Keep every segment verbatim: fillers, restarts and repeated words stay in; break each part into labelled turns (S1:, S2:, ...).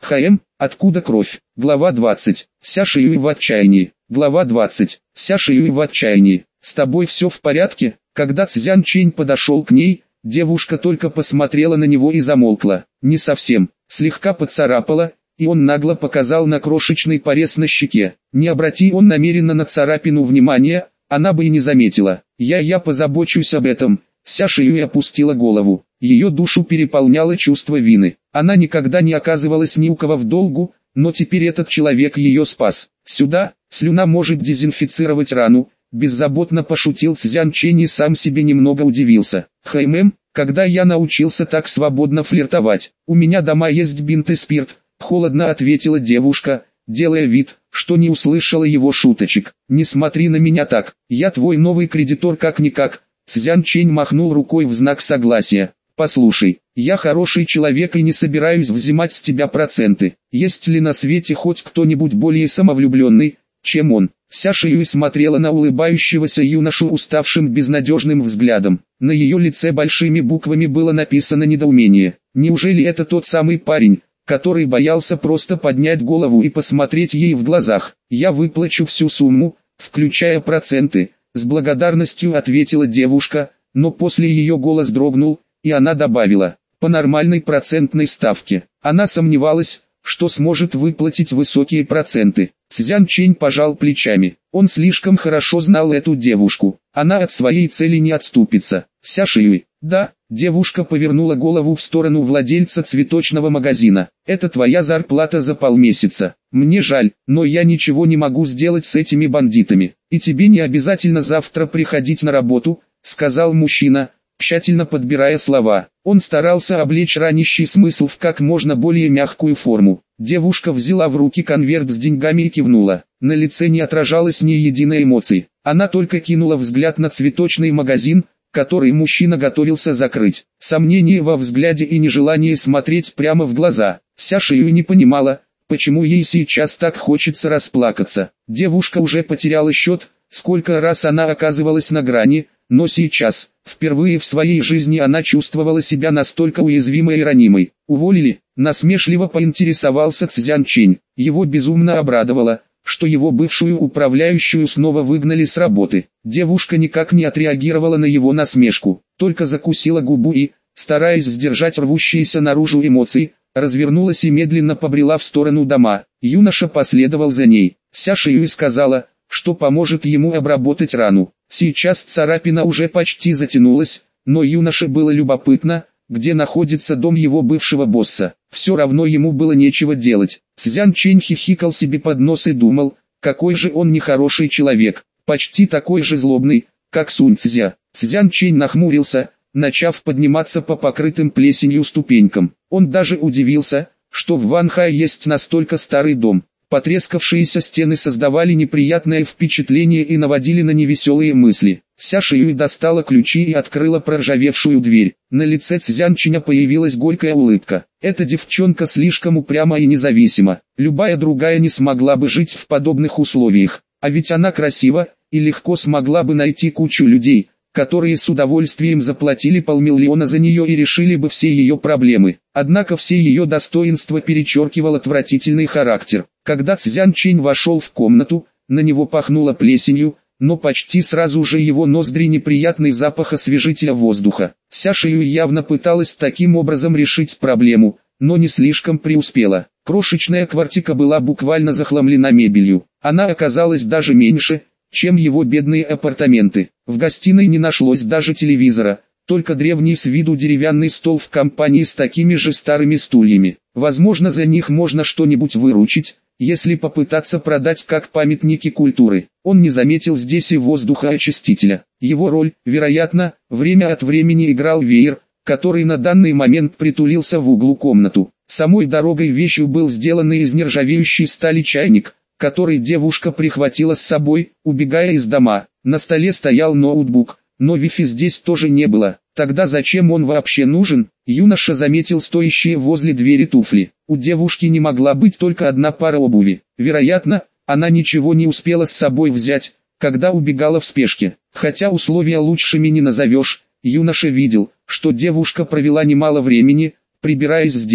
S1: Хм, откуда кровь? Глава двадцать. Ся Шиюй в отчаянии. Глава двадцать. Ся Шиюй в отчаянии. С тобой все в порядке? Когда Цзян Чэнь подошел к ней, девушка только посмотрела на него и замолкла. Не совсем, слегка поцарапала, и он нагло показал на крошечный порез на щеке. Не обрати он намеренно на царапину внимания, она бы и не заметила. Я я позабочусь об этом. Ся Шиюй опустила голову. Ее душу переполняло чувство вины. Она никогда не оказывалась ни у кого в долгу, но теперь этот человек ее спас. Сюда, слюна может дезинфицировать рану, беззаботно пошутил Цзян Чэнь и сам себе немного удивился. Хм, когда я научился так свободно флиртовать? У меня дома есть бинт и спирт, холодно ответила девушка, делая вид, что не услышала его шуточек. Не смотри на меня так, я твой новый кредитор как-никак. Цзян Чэнь махнул рукой в знак согласия. «Послушай, я хороший человек и не собираюсь взимать с тебя проценты. Есть ли на свете хоть кто-нибудь более самовлюбленный, чем он?» Ся Шиюй смотрела на улыбающегося юношу уставшим безнадежным взглядом. На ее лице большими буквами было написано недоумение. Неужели это тот самый парень, который боялся просто поднять голову и посмотреть ей в глазах? «Я выплачу всю сумму, включая проценты», — с благодарностью ответила девушка, но после ее голос дрогнул, и она добавила, по нормальной процентной ставке. Она сомневалась, что сможет выплатить высокие проценты. Цзян Чэнь пожал плечами. Он слишком хорошо знал эту девушку. Она от своей цели не отступится. Ся Шиюй. Да, девушка повернула голову в сторону владельца цветочного магазина. Это твоя зарплата за полмесяца. Мне жаль, но я ничего не могу сделать с этими бандитами. И тебе не обязательно завтра приходить на работу, сказал мужчина, тщательно подбирая слова. Он старался облечь ранящий смысл в как можно более мягкую форму. Девушка взяла в руки конверт с деньгами и кивнула. На лице не отражалось ни единой эмоции. Она только кинула взгляд на цветочный магазин, который мужчина готовился закрыть. Сомнение во взгляде и нежелание смотреть прямо в глаза. Ся Шиюй не понимала, почему ей сейчас так хочется расплакаться. Девушка уже потеряла счет, сколько раз она оказывалась на грани, но сейчас, впервые в своей жизни она чувствовала себя настолько уязвимой и ранимой. «Уволили?» – насмешливо поинтересовался Цзян Чэнь. Его безумно обрадовало, что его бывшую управляющую снова выгнали с работы. Девушка никак не отреагировала на его насмешку, только закусила губу и, стараясь сдержать рвущиеся наружу эмоции, развернулась и медленно побрела в сторону дома. Юноша последовал за ней. Ся Шиюй сказала, что поможет ему обработать рану. Сейчас царапина уже почти затянулась, но юноше было любопытно, где находится дом его бывшего босса. Все равно ему было нечего делать. Цзян Чэнь хихикал себе под нос и думал, какой же он нехороший человек, почти такой же злобный, как Сунь Цзя. Цзян Чэнь нахмурился, начав подниматься по покрытым плесенью ступенькам. Он даже удивился, что в Ванхае есть настолько старый дом. Потрескавшиеся стены создавали неприятное впечатление и наводили на невеселые мысли. Ся Шиюй достала ключи и открыла проржавевшую дверь. На лице Цзян Чэня появилась горькая улыбка. Эта девчонка слишком упряма и независима. Любая другая не смогла бы жить в подобных условиях. А ведь она красива, и легко смогла бы найти кучу людей, которые с удовольствием заплатили полмиллиона за нее и решили бы все ее проблемы. Однако все ее достоинства перечеркивал отвратительный характер. Когда Цзян Чэнь вошел в комнату, на него пахнуло плесенью, но почти сразу же его ноздри неприятный запах освежителя воздуха. Ся Шиюй явно пыталась таким образом решить проблему, но не слишком преуспела. Крошечная квартира была буквально захламлена мебелью. Она оказалась даже меньше, чем его бедные апартаменты. В гостиной не нашлось даже телевизора, только древний с виду деревянный стол в компании с такими же старыми стульями. Возможно, за них можно что-нибудь выручить, если попытаться продать как памятники культуры. Он не заметил здесь и воздухоочистителя. Его роль, вероятно, время от времени играл веер, который на данный момент притулился в углу комнату. Самой дорогой вещью был сделанный из нержавеющей стали чайник, который девушка прихватила с собой, убегая из дома. На столе стоял ноутбук, но Wi-Fi здесь тоже не было. Тогда зачем он вообще нужен? Юноша заметил стоящие возле двери туфли. У девушки не могла быть только одна пара обуви. Вероятно, она ничего не успела с собой взять, когда убегала в спешке. Хотя условия лучшими не назовешь, юноша видел, что девушка провела немало времени, прибираясь здесь.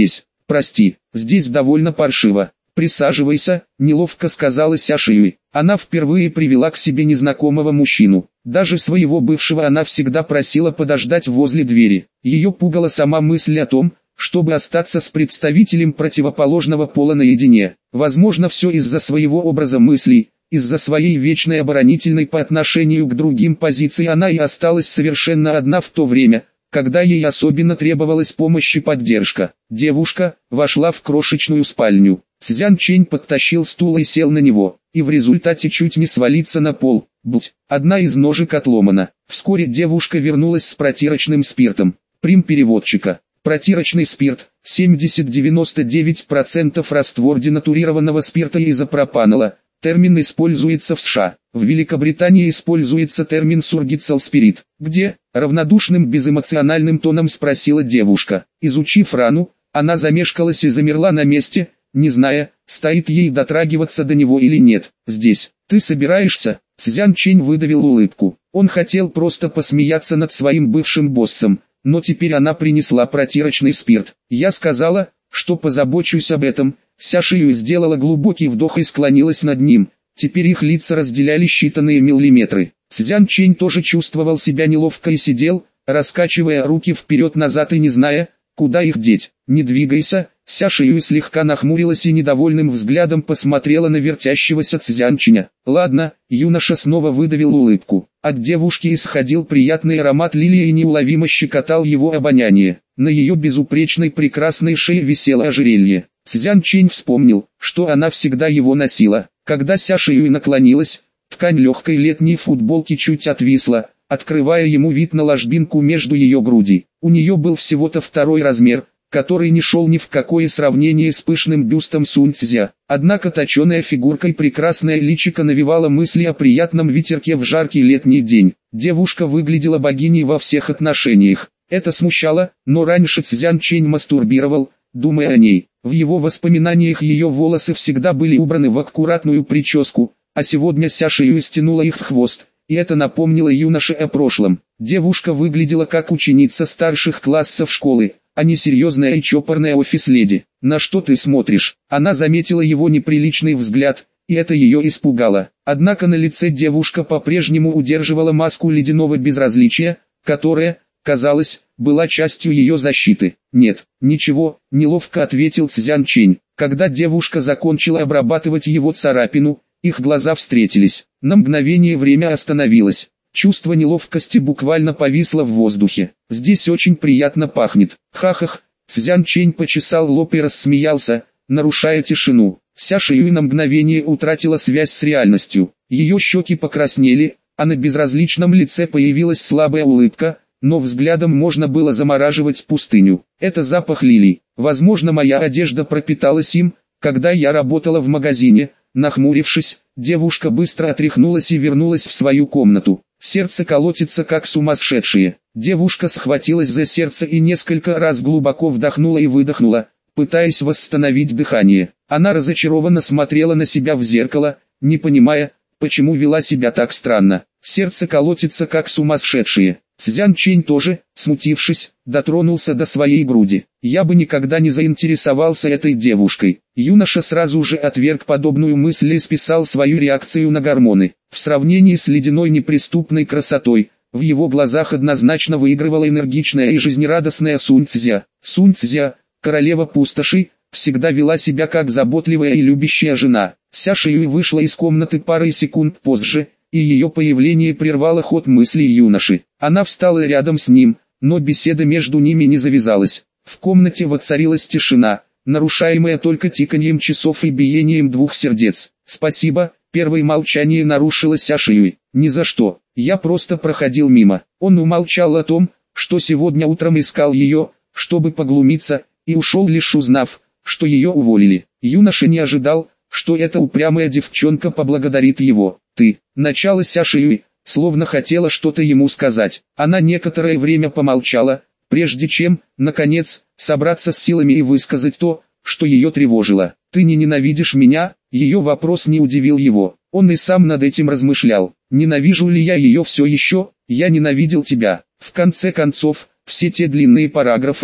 S1: прости, здесь довольно паршиво. «Присаживайся», — неловко сказала Ся Шиюй. Она впервые привела к себе незнакомого мужчину. Даже своего бывшего она всегда просила подождать возле двери. Ее пугала сама мысль о том, чтобы остаться с представителем противоположного пола наедине. Возможно, все из-за своего образа мыслей, из-за своей вечной оборонительной по отношению к другим позиции она и осталась совершенно одна в то время, когда ей особенно требовалась помощь и поддержка. Девушка вошла в крошечную спальню. Цзян Чэнь подтащил стул и сел на него, и в результате чуть не свалиться на пол. Будь, одна из ножек отломана. Вскоре девушка вернулась с протирочным спиртом. Прим переводчика. Протирочный спирт, семьдесят-девяносто девять процентов раствор денатурированного спирта и изопропанола. Термин используется в США. В Великобритании используется термин сургицалспирит. Где? Равнодушным безэмоциональным тоном спросила девушка. Изучив рану, она замешкалась и замерла на месте, не зная, стоит ей дотрагиваться до него или нет. Здесь. Ты собираешься? Цзян Чэнь выдавил улыбку. Он хотел просто посмеяться над своим бывшим боссом, но теперь она принесла протирочный спирт. Я сказала, что позабочусь об этом. Ся Шиюй сделала глубокий вдох и склонилась над ним. Теперь их лица разделяли считанные миллиметры. Цзян Чэнь тоже чувствовал себя неловко и сидел, раскачивая руки вперед-назад и не зная, куда их деть. «Не двигайся», Ся Шиюй слегка нахмурилась и недовольным взглядом посмотрела на вертящегося Цзян Чэня. «Ладно», юноша снова выдавил улыбку. От девушки исходил приятный аромат лилии и неуловимо щекотал его обоняние. На ее безупречной прекрасной шее висело ожерелье. Цзян Чэнь вспомнил, что она всегда его носила. Когда Ся Шиюй наклонилась, ткань легкой летней футболки чуть отвисла, открывая ему вид на ложбинку между ее груди. У нее был всего-то второй размер, который не шел ни в какое сравнение с пышным бюстом Сунь Цзя. Однако точеная фигурка и прекрасное личико навевало мысли о приятном ветерке в жаркий летний день. Девушка выглядела богиней во всех отношениях. Это смущало, но раньше Цзян Чэнь мастурбировал, думая о ней. В его воспоминаниях ее волосы всегда были убраны в аккуратную прическу, а сегодня Ся Шиюй стянула их в хвост, и это напомнило юноше о прошлом. Девушка выглядела как ученица старших классов школы, а не серьезная и чопорная офис-леди. «На что ты смотришь?» Она заметила его неприличный взгляд, и это ее испугало. Однако на лице девушка по-прежнему удерживала маску ледяного безразличия, которая, казалось, была частью ее защиты. «Нет, ничего», — неловко ответил Цзян Чэнь. Когда девушка закончила обрабатывать его царапину, их глаза встретились. На мгновение время остановилось. Чувство неловкости буквально повисло в воздухе. «Здесь очень приятно пахнет». «Ха-хах», Цзян Чэнь почесал лоб и рассмеялся, нарушая тишину. Ся Шиюй на мгновение утратила связь с реальностью. Ее щеки покраснели, а на безразличном лице появилась слабая улыбка, но взглядом можно было замораживать пустыню. «Это запах лилий. Возможно, моя одежда пропиталась им, когда я работала в магазине». Нахмурившись, девушка быстро отряхнулась и вернулась в свою комнату. Сердце колотится как сумасшедшее. Девушка схватилась за сердце и несколько раз глубоко вдохнула и выдохнула, пытаясь восстановить дыхание. Она разочарованно смотрела на себя в зеркало, не понимая, почему вела себя так странно. Сердце колотится как сумасшедшее. Цзян Чэнь тоже, смутившись, дотронулся до своей груди. «Я бы никогда не заинтересовался этой девушкой». Юноша сразу же отверг подобную мысль и списал свою реакцию на гормоны. В сравнении с ледяной неприступной красотой, в его глазах однозначно выигрывала энергичная и жизнерадостная Сунь Цзя. Сунь Цзя, королева пустоши, всегда вела себя как заботливая и любящая жена. Ся Шиюй вышла из комнаты парой секунд позже, и ее появление прервало ход мыслей юноши. Она встала рядом с ним, но беседа между ними не завязалась. В комнате воцарилась тишина, нарушаемая только тиканьем часов и биением двух сердец. «Спасибо», первое молчание нарушила Ся Шиюй. «Ни за что, я просто проходил мимо». Он умолчал о том, что сегодня утром искал ее, чтобы поглумиться, и ушел лишь узнав, что ее уволили. Юноша не ожидал, что эта упрямая девчонка поблагодарит его. «Ты», начало Ся Шиюй, словно хотела что-то ему сказать. Она некоторое время помолчала, прежде чем, наконец, собраться с силами и высказать то, что ее тревожило. «Ты не ненавидишь меня?» Ее вопрос не удивил его. Он и сам над этим размышлял. «Ненавижу ли я ее все еще? Я ненавидел тебя». В конце концов, все те длинные параграфы,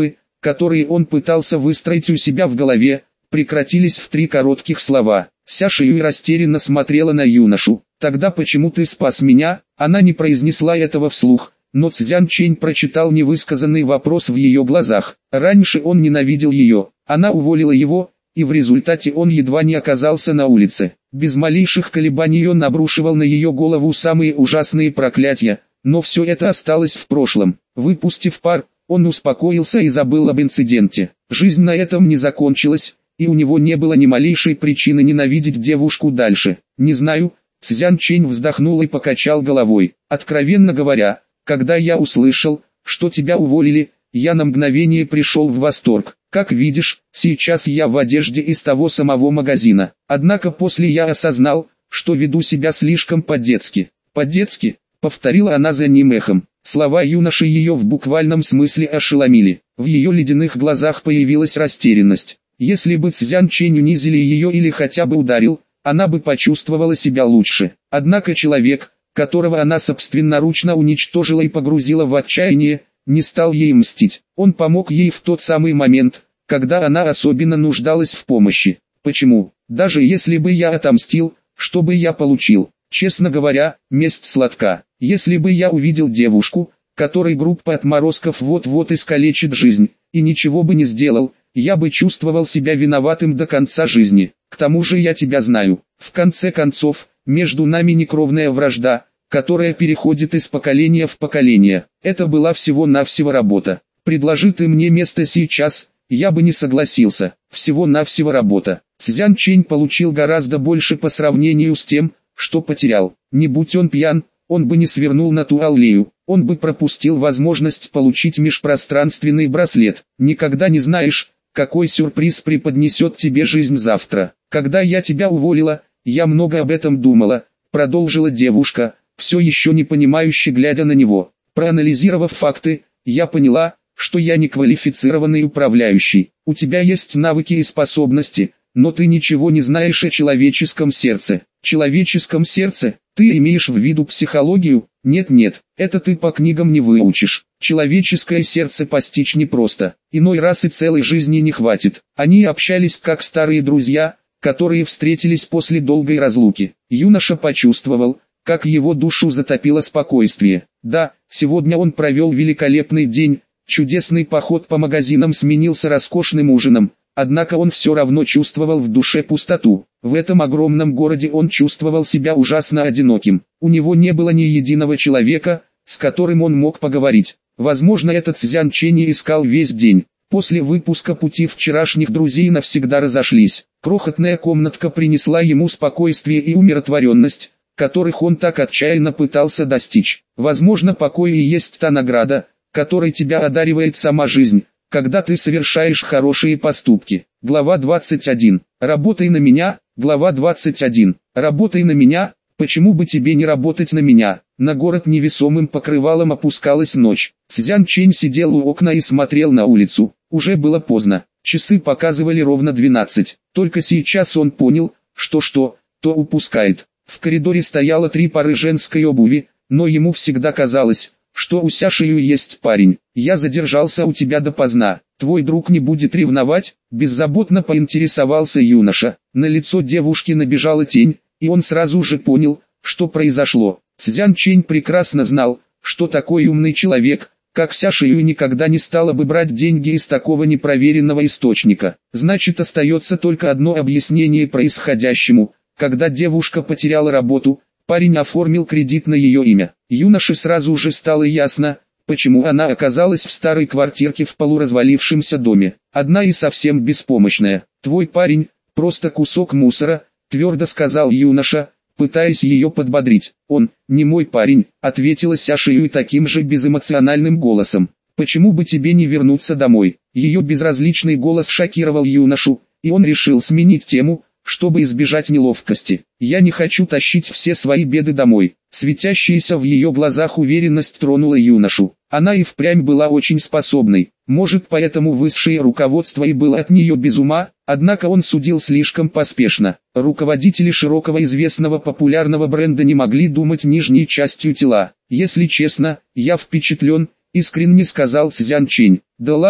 S1: которые он пытался выстроить у себя в голове, прекратились в три коротких слова. Ся Шиюй растерянно смотрела на юношу. «Тогда почему ты спас меня?» Она не произнесла этого вслух, но Цзян Чэнь прочитал невысказанный вопрос в ее глазах. Раньше он ненавидел ее, она уволила его, и в результате он едва не оказался на улице. Без малейших колебаний он обрушивал на ее голову самые ужасные проклятия, но все это осталось в прошлом. Выпустив пар, он успокоился и забыл об инциденте. Жизнь на этом не закончилась, и у него не было ни малейшей причины ненавидеть девушку дальше. «Не знаю», Цзян Чэнь вздохнул и покачал головой. «Откровенно говоря, когда я услышал, что тебя уволили, я на мгновение пришел в восторг. Как видишь, сейчас я в одежде из того самого магазина. Однако после я осознал, что веду себя слишком по-детски». «По-детски?» — повторила она за ним эхом. Слова юноши ее в буквальном смысле ошеломили. В ее ледяных глазах появилась растерянность. Если бы Цзян Чэнь унизили ее или хотя бы ударил, она бы почувствовала себя лучше. Однако человек, которого она собственноручно уничтожила и погрузила в отчаяние, не стал ей мстить. Он помог ей в тот самый момент, когда она особенно нуждалась в помощи. Почему? Даже если бы я отомстил, что бы я получил? Честно говоря, месть сладка. Если бы я увидел девушку, которой группа отморозков вот-вот искалечит жизнь, и ничего бы не сделал, я бы чувствовал себя виноватым до конца жизни. К тому же я тебя знаю. В конце концов, между нами не кровная вражда, которая переходит из поколения в поколение. Это была всего-навсего работа. Предложи ты мне место сейчас, я бы не согласился. Всего-навсего работа. Цзян Чэнь получил гораздо больше по сравнению с тем, что потерял. Не будь он пьян, он бы не свернул на ту аллею, он бы пропустил возможность получить межпространственный браслет. Никогда не знаешь, какой сюрприз преподнесет тебе жизнь завтра. Когда я тебя уволила, я много об этом думала, продолжила девушка, все еще не понимающе глядя на него. Проанализировав факты, я поняла, что я не квалифицированный управляющий. У тебя есть навыки и способности, но ты ничего не знаешь о человеческом сердце. Человеческом сердце? Ты имеешь в виду психологию? Нет-нет, это ты по книгам не выучишь. Человеческое сердце постичь непросто. Иной раз и целой жизни не хватит. Они общались как старые друзья, которые встретились после долгой разлуки. Юноша почувствовал, как его душу затопило спокойствие. Да, сегодня он провел великолепный день, чудесный поход по магазинам сменился роскошным ужином, однако он все равно чувствовал в душе пустоту. В этом огромном городе он чувствовал себя ужасно одиноким. У него не было ни единого человека, с которым он мог поговорить. Возможно, этот Цзян Чэнь искал весь день. После выпуска пути вчерашних друзей навсегда разошлись. Крохотная комнатка принесла ему спокойствие и умиротворенность, которых он так отчаянно пытался достичь. Возможно, покой и есть та награда, которой тебя одаривает сама жизнь, когда ты совершаешь хорошие поступки. Глава двадцать один. Работай на меня. Глава двадцать один. Работай на меня. Почему бы тебе не работать на меня? На город невесомым покрывалом опускалась ночь. Цзян Чэнь сидел у окна и смотрел на улицу. Уже было поздно. Часы показывали ровно двенадцать. Только сейчас он понял, что что, то упускает. В коридоре стояло три пары женской обуви, но ему всегда казалось, что у Ся Шиюй есть парень. «Я задержался у тебя допоздна. Твой друг не будет ревновать?» Беззаботно поинтересовался юноша. На лицо девушки набежала тень, и он сразу же понял, что произошло. Цзян Чэнь прекрасно знал, что такой умный человек, как Ся Шиюй, никогда не стала бы брать деньги из такого непроверенного источника. Значит, остается только одно объяснение происходящему. Когда девушка потеряла работу, парень оформил кредит на ее имя. Юноше сразу же стало ясно, почему она оказалась в старой квартирке в полуразвалившемся доме. Одна и совсем беспомощная. «Твой парень – просто кусок мусора», – твердо сказал юноша, пытаясь ее подбодрить. «Он не мой парень», – ответила Ся Шиюй таким же безэмоциональным голосом. «Почему бы тебе не вернуться домой?» Ее безразличный голос шокировал юношу, и он решил сменить тему, чтобы избежать неловкости. «Я не хочу тащить все свои беды домой». Светящаяся в ее глазах уверенность тронула юношу. Она и впрямь была очень способной. Может, поэтому высшее руководство и было от нее без ума, однако он судил слишком поспешно. Руководители широкого известного популярного бренда не могли думать нижней частью тела. «Если честно, я впечатлен», — искренне сказал Цзян Чэнь. «Да ладно»,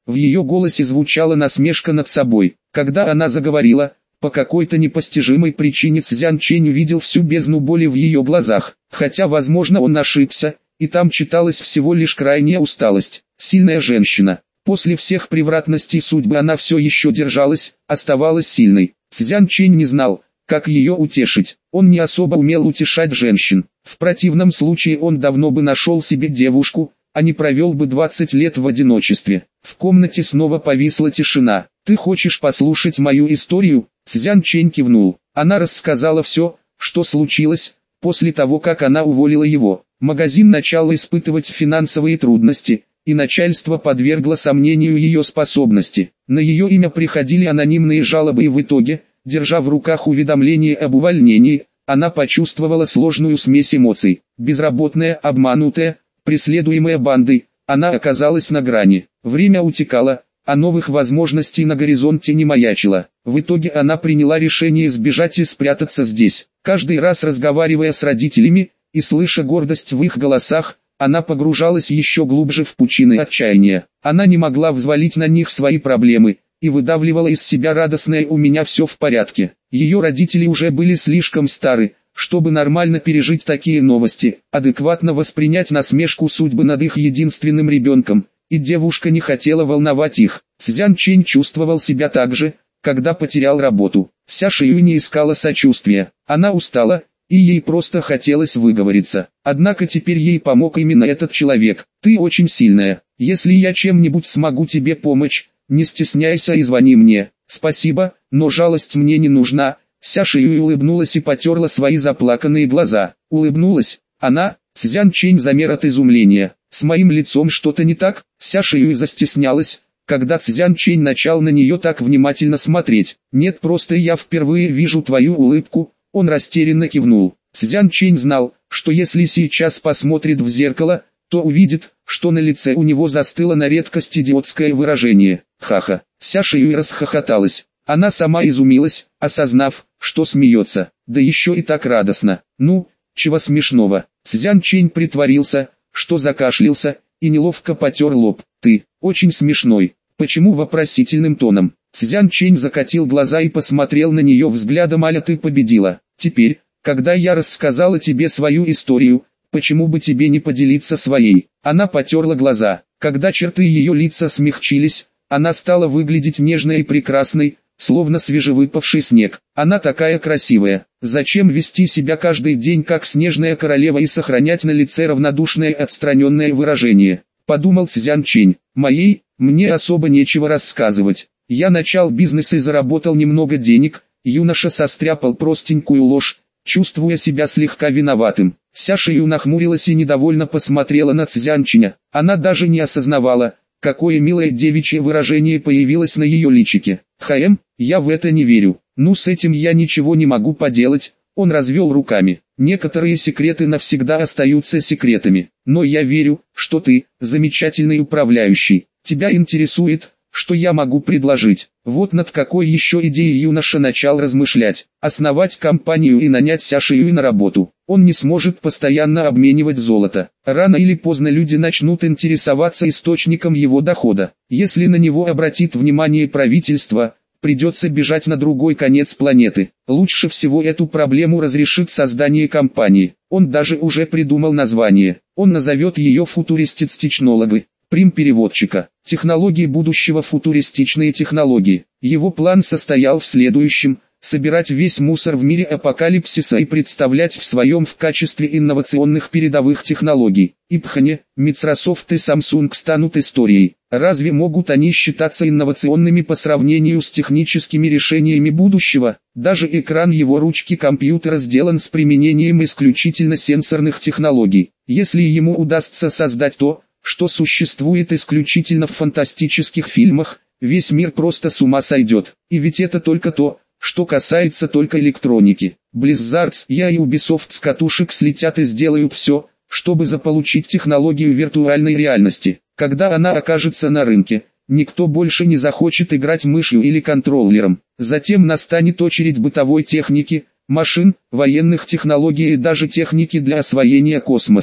S1: В ее голосе звучала насмешка над собой. Когда она заговорила, по какой-то непостижимой причине Цзян Чэнь увидел всю бездну боли в ее глазах, хотя возможно он ошибся, и там читалась всего лишь крайняя усталость. Сильная женщина. После всех превратностей судьбы она все еще держалась, оставалась сильной. Цзян Чэнь не знал, как ее утешить. Он не особо умел утешать женщин. В противном случае он давно бы нашел себе девушку, а не провел бы двадцать лет в одиночестве. В комнате снова повисла тишина. «Ты хочешь послушать мою историю?» Цзян Чэнь кивнул. Она рассказала все, что случилось, после того как она уволила его. Магазин начал испытывать финансовые трудности, и начальство подвергло сомнению ее способности. На ее имя приходили анонимные жалобы, и в итоге, держа в руках уведомление об увольнении, она почувствовала сложную смесь эмоций. Безработная, обманутая, преследуемая бандой, она оказалась на грани. Время утекало, а новых возможностей на горизонте не маячило. В итоге она приняла решение сбежать и спрятаться здесь. Каждый раз разговаривая с родителями и слыша гордость в их голосах, она погружалась еще глубже в пучины отчаяния. Она не могла взвалить на них свои проблемы и выдавливала из себя радостное «у меня все в порядке». Ее родители уже были слишком стары, чтобы нормально пережить такие новости, адекватно воспринять насмешку судьбы над их единственным ребенком, и девушка не хотела волновать их. Цзян Чэнь чувствовал себя так же, когда потерял работу. Ся Шиюй не искала сочувствия, она устала, и ей просто хотелось выговориться. Однако теперь ей помог именно этот человек. «Ты очень сильная, если я чем-нибудь смогу тебе помочь, не стесняйся и звони мне». «Спасибо, но жалость мне не нужна». Ся Шиюй улыбнулась и потерла свои заплаканные глаза. Улыбнулась она. Цзян Чэнь замер от изумления. «С моим лицом что-то не так?» Ся Шиюй застеснялась, когда Цзян Чэнь начал на нее так внимательно смотреть. «Нет, просто я впервые вижу твою улыбку». Он растерянно кивнул. Цзян Чэнь знал, что если сейчас посмотрит в зеркало, то увидит, что на лице у него застыло на редкость идиотское выражение. «Ха-ха». Ся Шиюй расхохоталась. Она сама изумилась, осознав, что смеется, да еще и так радостно. «Ну, чего смешного?» Цзян Чэнь притворился, что закашлялся, и неловко потер лоб. «Ты очень смешной». «Почему?» вопросительным тоном. Цзян Чэнь закатил глаза и посмотрел на нее взглядом а-ля «ты победила». «Теперь, когда я рассказала тебе свою историю, почему бы тебе не поделиться своей?» Она потерла глаза. Когда черты ее лица смягчились, она стала выглядеть нежной и прекрасной, словно свежевыпавший снег. «Она такая красивая. Зачем вести себя каждый день как снежная королева и сохранять на лице равнодушное отстраненное выражение?» Подумал Цзян Чэнь. «Моей, мне особо нечего рассказывать. Я начал бизнес и заработал немного денег». Юноша состряпал простенькую ложь, чувствуя себя слегка виноватым. Ся Шиюй нахмурилась и недовольно посмотрела на Цзян Чэня. Она даже не осознавала, какое милое девичье выражение появилось на ее личике. «Хэм, я в это не верю. Ну, с этим я ничего не могу поделать». Он развел руками. «Некоторые секреты навсегда остаются секретами. Но я верю, что ты замечательный управляющий. Тебя интересует, что я могу предложить?» Вот над какой еще идеей юноша начал размышлять. Основать компанию и нанять Ся Шиюй на работу. Он не сможет постоянно обменивать золото. Рано или поздно люди начнут интересоваться источником его дохода. Если на него обратит внимание правительство, придется бежать на другой конец планеты. Лучше всего эту проблему разрешит создание компании. Он даже уже придумал название. Он назовет ее «Футуристиц-технологы». Прим переводчика. Технологии будущего, футуристичные технологии. Его план состоял в следующем: собирать весь мусор в мире апокалипсиса и представлять в своем в качестве инновационных передовых технологий. Ипхане, Microsoft и Samsung станут историей. Разве могут они считаться инновационными по сравнению с техническими решениями будущего? Даже экран его ручки компьютера сделан с применением исключительно сенсорных технологий. Если ему удастся создать то, что существует исключительно в фантастических фильмах, весь мир просто с ума сойдет. И ведь это только то, что касается только электроники. Blizzard, я и Ubisoft с катушек слетят и сделают все, чтобы заполучить технологию виртуальной реальности. Когда она окажется на рынке, никто больше не захочет играть мышью или контроллером. Затем настанет очередь бытовой техники, машин, военных технологий и даже техники для освоения космоса.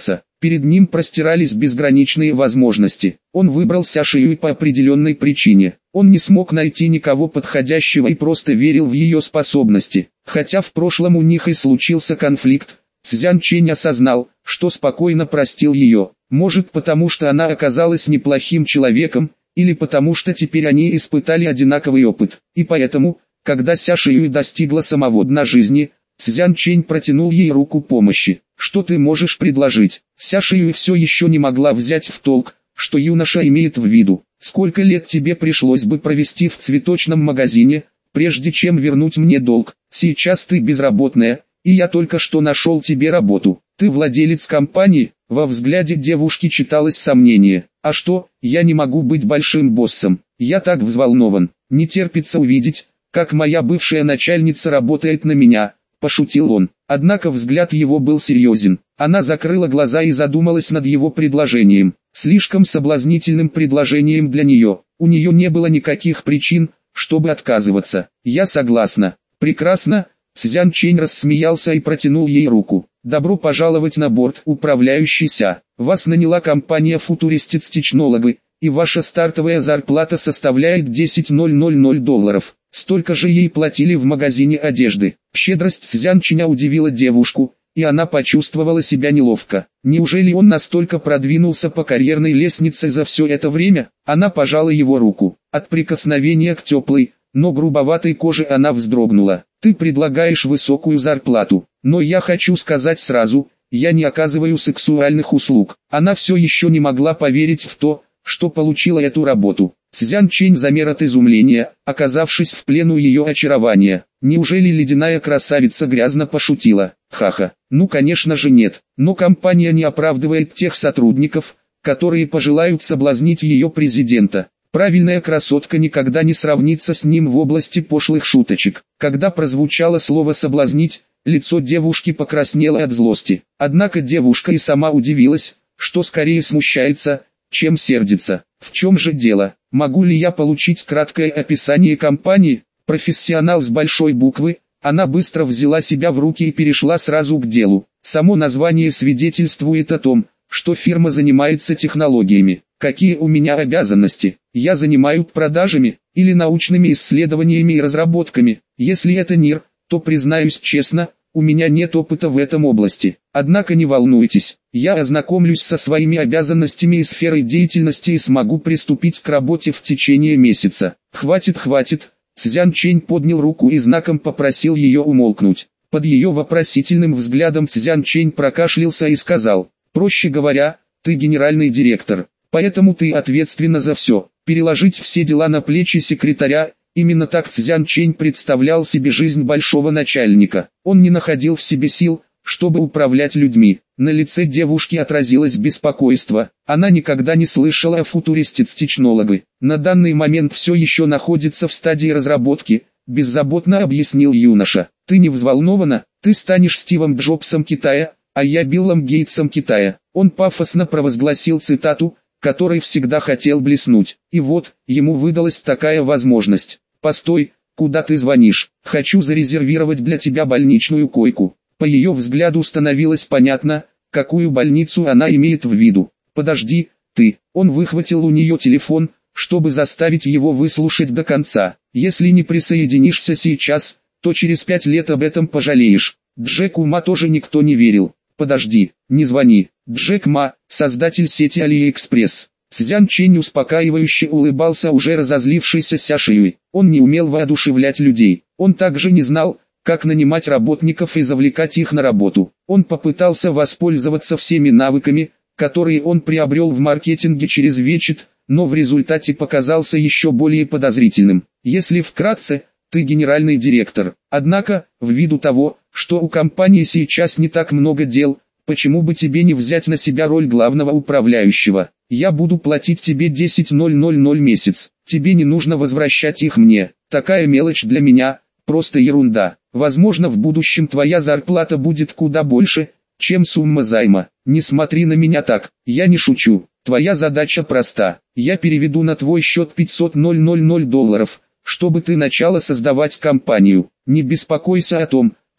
S1: Перед ним простирались безграничные возможности. Он выбрал Сяшию по определенной причине. Он не смог найти никого подходящего и просто верил в ее способности. Хотя в прошлом у них и случился конфликт, Цзян Чэнь осознал, что спокойно простил ее. Может, потому что она оказалась неплохим человеком, или потому что теперь они испытали одинаковый опыт. И поэтому, когда Ся Шиюй достигла самого дна жизни, Цзян Чэнь протянул ей руку помощи. «Что ты можешь предложить?» Ся Шиюй все еще не могла взять в толк, что юноша имеет в виду. «Сколько лет тебе пришлось бы провести в цветочном магазине, прежде чем вернуть мне долг? Сейчас ты безработная, и я только что нашел тебе работу. Ты владелец компании?» Во взгляде девушки читалось сомнение. «А что, я не могу быть большим боссом? Я так взволнован. Не терпится увидеть, как моя бывшая начальница работает на меня», – пошутил он. Однако взгляд его был серьезен. Она закрыла глаза и задумалась над его предложением. Слишком соблазнительным предложением для нее. У нее не было никаких причин, чтобы отказываться. «Я согласна». «Прекрасно». Цзян Чэнь рассмеялся и протянул ей руку. «Добро пожаловать на борт, управляющий Ся. Вас наняла компания Futuristic Technology, и ваша стартовая зарплата составляет десять тысяч долларов. Столько же ей платили в магазине одежды». Щедрость Цзян Чэня удивила девушку, и она почувствовала себя неловко. Неужели он настолько продвинулся по карьерной лестнице за все это время? Она пожала его руку. От прикосновения к теплой, но грубоватой коже она вздрогнула. «Ты предлагаешь высокую зарплату, но я хочу сказать сразу, я не оказываю сексуальных услуг». Она все еще не могла поверить в то, что получила эту работу. Цзян Чэнь замер от изумления, оказавшись в плену ее очарования. Неужели ледяная красавица грязно пошутила? Ха-ха. Ну конечно же нет, но компания не оправдывает тех сотрудников, которые пожелают соблазнить ее президента. Правильная красотка никогда не сравнится с ним в области пошлых шуточек. Когда прозвучало слово «соблазнить», лицо девушки покраснело от злости. Однако девушка и сама удивилась, что скорее смущается, чем сердится. «В чем же дело? Могу ли я получить краткое описание компании?» Профессионал с большой буквы. Она быстро взяла себя в руки и перешла сразу к делу. Само название свидетельствует о том, что фирма занимается технологиями. Какие у меня обязанности? Я занимаюсь продажами, или научными исследованиями и разработками. Если это НИР, то признаюсь честно, у меня нет опыта в этом области. Однако не волнуйтесь, я ознакомлюсь со своими обязанностями и сферой деятельности и смогу приступить к работе в течение месяца. Хватит, хватит. Цзян Чэнь поднял руку и знаком попросил ее умолкнуть. Под ее вопросительным взглядом Цзян Чэнь прокашлялся и сказал: «Проще говоря, ты генеральный директор, поэтому ты ответственна за все. Переложить все дела на плечи секретаря». Именно так Цзян Чэнь представлял себе жизнь большого начальника. Он не находил в себе сил, чтобы управлять людьми. На лице девушки отразилось беспокойство. Она никогда не слышала о Futuristic Technology. На данный момент все еще находится в стадии разработки, беззаботно объяснил юноша. Ты не взволнована? Ты станешь Стивом Джобсом Китая, а я Биллом Гейтсом Китая. Он пафосно провозгласил цитату, который всегда хотел блеснуть. И вот, ему выдалась такая возможность. «Постой, куда ты звонишь? Хочу зарезервировать для тебя больничную койку». По ее взгляду становилось понятно, какую больницу она имеет в виду. «Подожди, ты». Он выхватил у нее телефон, чтобы заставить его выслушать до конца. «Если не присоединишься сейчас, то через пять лет об этом пожалеешь». Джеку Ма тоже никто не верил. «Подожди, не звони». Джек Ма, создатель сети AliExpress. Цзян Чэнь успокаивающе улыбался уже разозлившейся Ся Шиюй. Он не умел воодушевлять людей. Он также не знал, как нанимать работников и завлекать их на работу. Он попытался воспользоваться всеми навыками, которые он приобрел в маркетинге через Вечет, но в результате показался еще более подозрительным. Если вкратце, ты генеральный директор. Однако, ввиду того, что у компании сейчас не так много дел, почему бы тебе не взять на себя роль главного управляющего? Я буду платить тебе десять тысяч в месяц. Тебе не нужно возвращать их мне. Такая мелочь для меня, просто ерунда. Возможно, в будущем твоя зарплата будет куда больше, чем сумма займа. Не смотри на меня так, я не шучу. Твоя задача проста. Я переведу на твой счет пятьсот долларов, чтобы ты начала создавать компанию. Не беспокойся о том,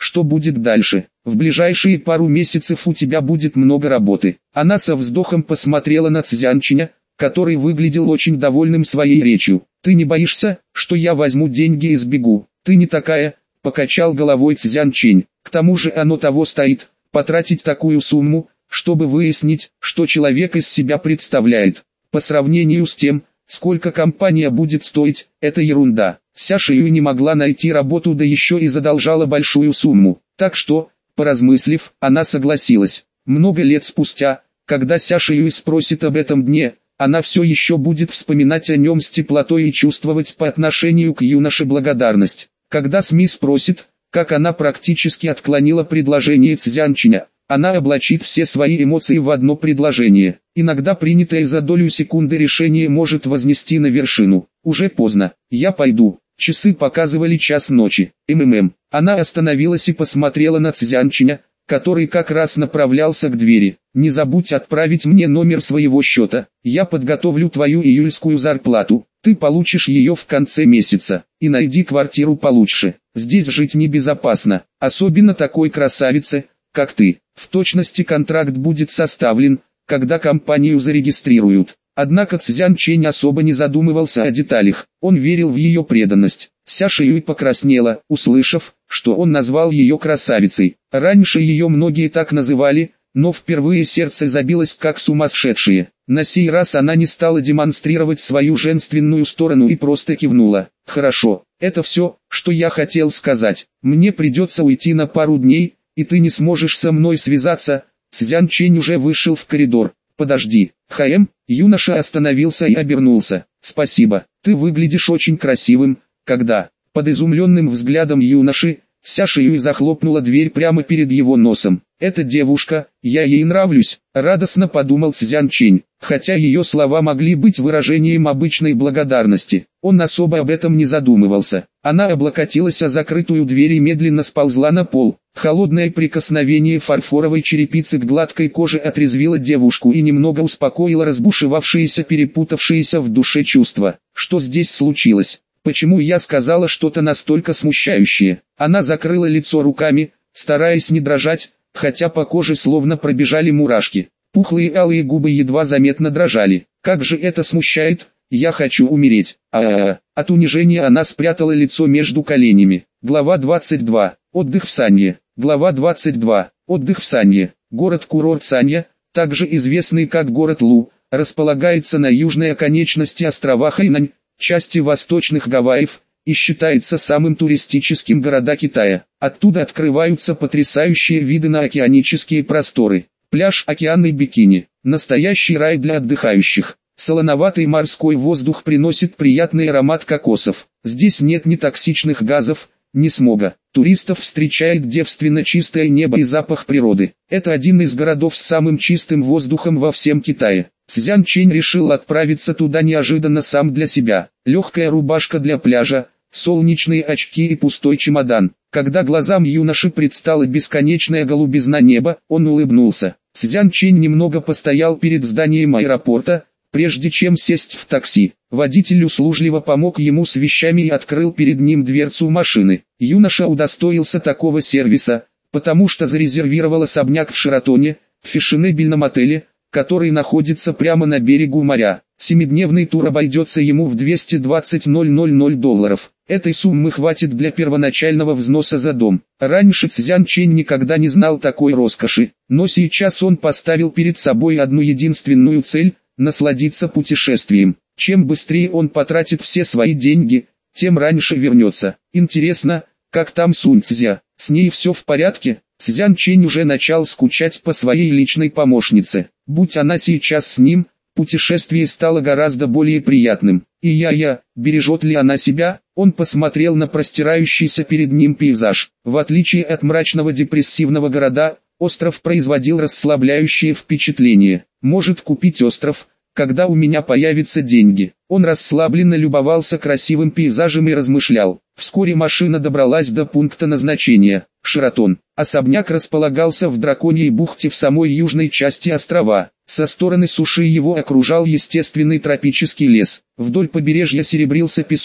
S1: что будет дальше. В ближайшие пару месяцев у тебя будет много работы. Она со вздохом посмотрела на Цзянчиня, который выглядел очень довольным своей речью. Ты не боишься, что я возьму деньги и сбегу? Ты не такая, покачал головой Цзянчень. К тому же оно того стоит, потратить такую сумму, чтобы выяснить, что человек из себя представляет. По сравнению с тем, сколько компания будет стоить, это ерунда. Ся Шиюй не могла найти работу, да еще и задолжала большую сумму. Так что, поразмыслив, она согласилась. Много лет спустя, когда Ся Шиюй спросит об этом дне, она все еще будет вспоминать о нем с теплотой и чувствовать по отношению к юноше благодарность. Когда СМИ спросит, как она практически отклонила предложение Цзянчиня, она облачит все свои эмоции в одно предложение. Иногда принятое за долю секунды решение может вознести на вершину. Уже поздно, я пойду. Часы показывали час ночи. МММ. Она остановилась и посмотрела на Цзянчиня, который как раз направлялся к двери. Не забудь отправить мне номер своего счета. Я подготовлю твою июльскую зарплату. Ты получишь ее в конце месяца. И найди квартиру получше. Здесь жить небезопасно, особенно такой красавице, как ты. В точности контракт будет составлен, когда компанию зарегистрируют. Однако Цзянчень особо не задумывался о деталях. Он верил в ее преданность. Ся Шиюй покраснела, услышав, что он назвал ее красавицей. Раньше ее многие так называли, но впервые сердце забилось как сумасшедшее. На сей раз она не стала демонстрировать свою женственную сторону и просто кивнула. «Хорошо, это все, что я хотел сказать. Мне придется уйти на пару дней, и ты не сможешь со мной связаться». Цзянчень уже вышел в коридор. «Подожди, Хаэм». Юноша остановился и обернулся. «Спасибо, ты выглядишь очень красивым». Когда, под изумленным взглядом юноши, Ся Шиюй захлопнула дверь прямо перед его носом. «Эта девушка, я ей нравлюсь», — радостно подумал Цзянчень, хотя ее слова могли быть выражением обычной благодарности. Он особо об этом не задумывался. Она облокотилась о закрытую дверь и медленно сползла на пол. Холодное прикосновение фарфоровой черепицы к гладкой коже отрезвило девушку и немного успокоило разбушевавшиеся, перепутавшиеся в душе чувства. Что здесь случилось? Почему я сказала что-то настолько смущающее? Она закрыла лицо руками, стараясь не дрожать, хотя по коже словно пробежали мурашки. Пухлые алые губы едва заметно дрожали. Как же это смущает, я хочу умереть. А-а-а. От унижения она спрятала лицо между коленями. Глава двадцать два. Отдых в Санье. Глава двадцать два. Отдых в Санье. Город-курорт Санья, также известный как город Лу, располагается на южной оконечности острова Хайнань, части восточных Гавайев, и считается самым туристическим городом Китая. Оттуда открываются потрясающие виды на океанические просторы. Пляж, океан и бикини. Настоящий рай для отдыхающих. Солоноватый морской воздух приносит приятный аромат кокосов. Здесь нет ни токсичных газов, ни смога. Туристов встречает девственно чистое небо и запах природы. Это один из городов с самым чистым воздухом во всем Китае. Цзянчень решил отправиться туда неожиданно сам для себя. Легкая рубашка для пляжа, солнечные очки и пустой чемодан. Когда глазам юноши предстала бесконечная голубизна неба, он улыбнулся. Цзянчень немного постоял перед зданием аэропорта, прежде чем сесть в такси. Водитель услужливо помог ему с вещами и открыл перед ним дверцу машины. Юноша удостоился такого сервиса, потому что зарезервировал особняк в Шератоне, в фешенебельном отеле, который находится прямо на берегу моря. Семидневный тур обойдется ему в двести двадцать тысяч долларов. Этой суммы хватит для первоначального взноса за дом. Раньше Цзянчень никогда не знал такой роскоши, но сейчас он поставил перед собой одну единственную цель – насладиться путешествием. Чем быстрее он потратит все свои деньги, тем раньше вернется. Интересно, как там Сунь Цзя? С ней все в порядке? Цзянчень уже начал скучать по своей личной помощнице. Будь она сейчас с ним, путешествие стало гораздо более приятным. И я-я, бережет ли она себя? Он посмотрел на простирающийся перед ним пейзаж. В отличие от мрачного депрессивного города, остров производил расслабляющее впечатление. Может купить остров, когда у меня появятся деньги. Он расслабленно любовался красивым пейзажем и размышлял. Вскоре машина добралась до пункта назначения – Шератон. Особняк располагался в Драконьей бухте в самой южной части острова. Со стороны суши его окружал естественный тропический лес. Вдоль побережья серебрился песок,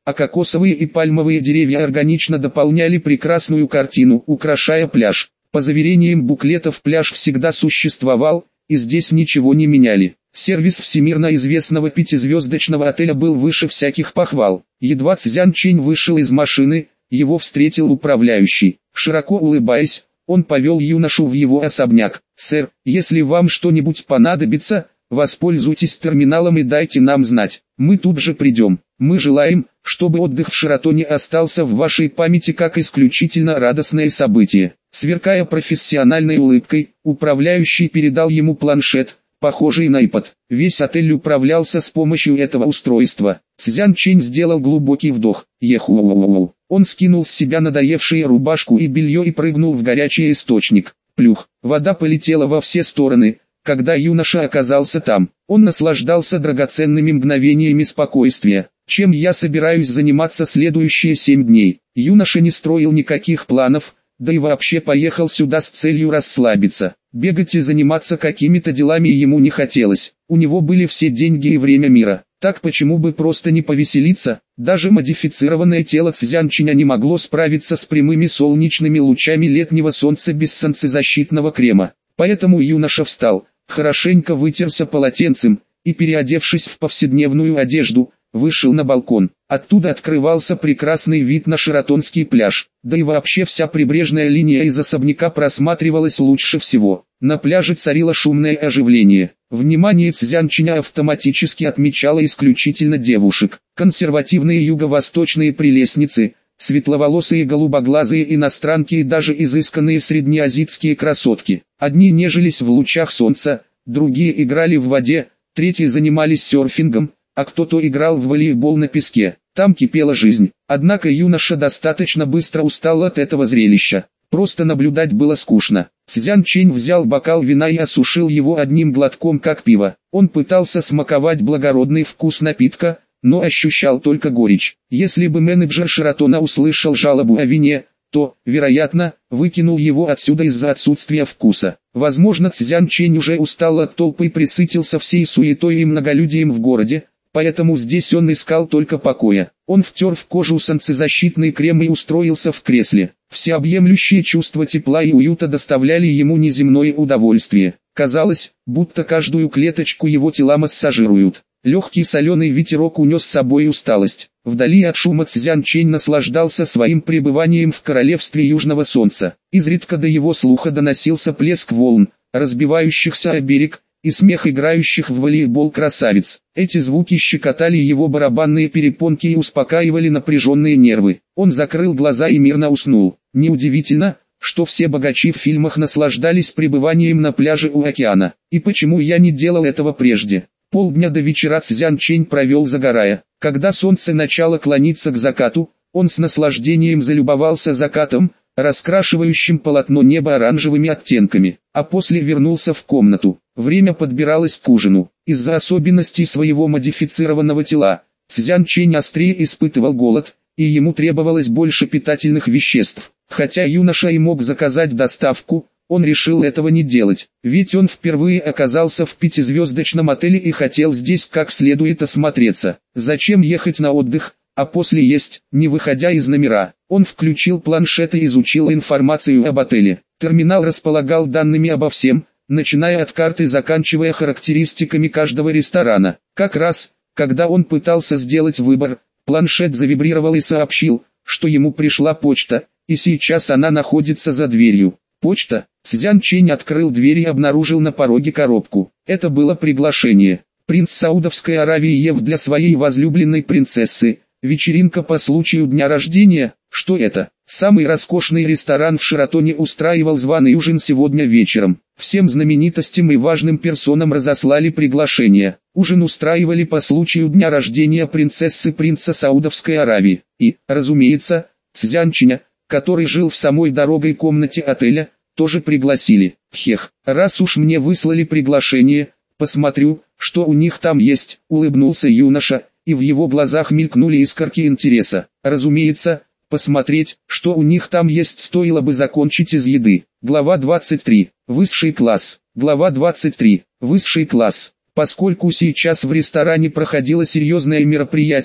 S1: а кокосовые и пальмовые деревья органично дополняли прекрасную картину, украшая пляж. По заверениям буклетов, пляж всегда существовал, и здесь ничего не меняли. Сервис всемирно известного пятизвездочного отеля был выше всяких похвал. Едва Цзян Чэнь вышел из машины, его встретил управляющий. Широко улыбаясь, он повел юношу в его особняк. «Сэр, если вам что-нибудь понадобится, воспользуйтесь терминалом и дайте нам знать. Мы тут же придем. Мы желаем, чтобы отдых в Шератоне остался в вашей памяти как исключительно радостное событие». Сверкая профессиональной улыбкой, управляющий передал ему планшет, похожий на iPad. Весь отель управлялся с помощью этого устройства. Цзян Чэнь сделал глубокий вдох. Еху. Он скинул с себя надоевшие рубашку и белье и прыгнул в горячий источник. Плюх. Вода полетела во все стороны. Когда юноша оказался там, он наслаждался драгоценными мгновениями спокойствия. Чем я собираюсь заниматься следующие семь дней? Юноша не строил никаких планов, да и вообще поехал сюда с целью расслабиться. Бегать и заниматься какими-то делами ему не хотелось. У него были все деньги и время мира. Так почему бы просто не повеселиться? Даже модифицированное тело Цзян Чэня не могло справиться с прямыми солнечными лучами летнего солнца без солнцезащитного крема. Поэтому юноша встал, хорошенько вытерся полотенцем, и, переодевшись в повседневную одежду, вышел на балкон. Оттуда открывался прекрасный вид на Шератонский пляж, да и вообще вся прибрежная линия из особняка просматривалась лучше всего. На пляже царило шумное оживление. Внимание Цзян Чэня автоматически отмечало исключительно девушек. Консервативные юго-восточные прелестницы, светловолосые голубоглазые иностранки и даже изысканные среднеазиатские красотки. Одни нежились в лучах солнца, другие играли в воде, третьи занимались серфингом, а кто-то играл в волейбол на песке. Там кипела жизнь. Однако юноша достаточно быстро устал от этого зрелища. Просто наблюдать было скучно. Цзян Чэнь взял бокал вина и осушил его одним глотком как пиво. Он пытался смаковать благородный вкус напитка, но ощущал только горечь. Если бы менеджер Шератона услышал жалобу о вине, то, вероятно, выкинул его отсюда из-за отсутствия вкуса. Возможно, Цзян Чэнь уже устал от толпы и пресытился всей суетой и многолюдием в городе, поэтому здесь он искал только покоя. Он втер в кожу солнцезащитный крем и устроился в кресле. Всеобъемлющие чувства тепла и уюта доставляли ему неземное удовольствие. Казалось, будто каждую клеточку его тела массажируют. Легкий соленый ветерок унес с собой усталость. Вдали от шума Цзян Чэнь наслаждался своим пребыванием в королевстве Южного Солнца. Изредка до его слуха доносился плеск волн, разбивающихся о берег, и смех играющих в волейбол красавиц. Эти звуки щекотали его барабанные перепонки и успокаивали напряженные нервы. Он закрыл глаза и мирно уснул. Неудивительно, что все богачи в фильмах наслаждались пребыванием на пляже у океана. И почему я не делал этого прежде? Полдня до вечера Цзян Чэнь провел загорая. Когда солнце начало клониться к закату, он с наслаждением залюбовался закатом, раскрашивающим полотно неба оранжевыми оттенками, а после вернулся в комнату. Время подбиралось к ужину. Из-за особенностей своего модифицированного тела, Цзян Чэнь острее испытывал голод, и ему требовалось больше питательных веществ. Хотя юноша и мог заказать доставку, он решил этого не делать, ведь он впервые оказался в пятизвездочном отеле и хотел здесь как следует осмотреться. Зачем ехать на отдых, а после есть, не выходя из номера? Он включил планшет и изучил информацию об отеле. Терминал располагал данными обо всем, начиная от карты и заканчивая характеристиками каждого ресторана. Как раз, когда он пытался сделать выбор, планшет завибрировал и сообщил, что ему пришла почта, и сейчас она находится за дверью. Почта. Цзян Чэнь открыл дверь и обнаружил на пороге коробку. Это было приглашение. Принц Саудовской Аравии ев для своей возлюбленной принцессы. Вечеринка по случаю дня рождения. Что это? Самый роскошный ресторан в Шератоне устраивал званый ужин сегодня вечером. Всем знаменитостям и важным персонам разослали приглашения. Ужин устраивали по случаю дня рождения принцессы принца Саудовской Аравии. И, разумеется, Цзян Чэня, который жил в самой дорогой комнате отеля, тоже пригласили. Хех, раз уж мне выслали приглашение, посмотрю, что у них там есть, улыбнулся юноша, и в его глазах мелькнули искорки интереса. Разумеется, посмотреть, что у них там есть, стоило бы закончить из еды. Глава двадцать три. Высший класс. Глава двадцать три. Высший класс. Поскольку сейчас в ресторане проходило серьезное мероприятие,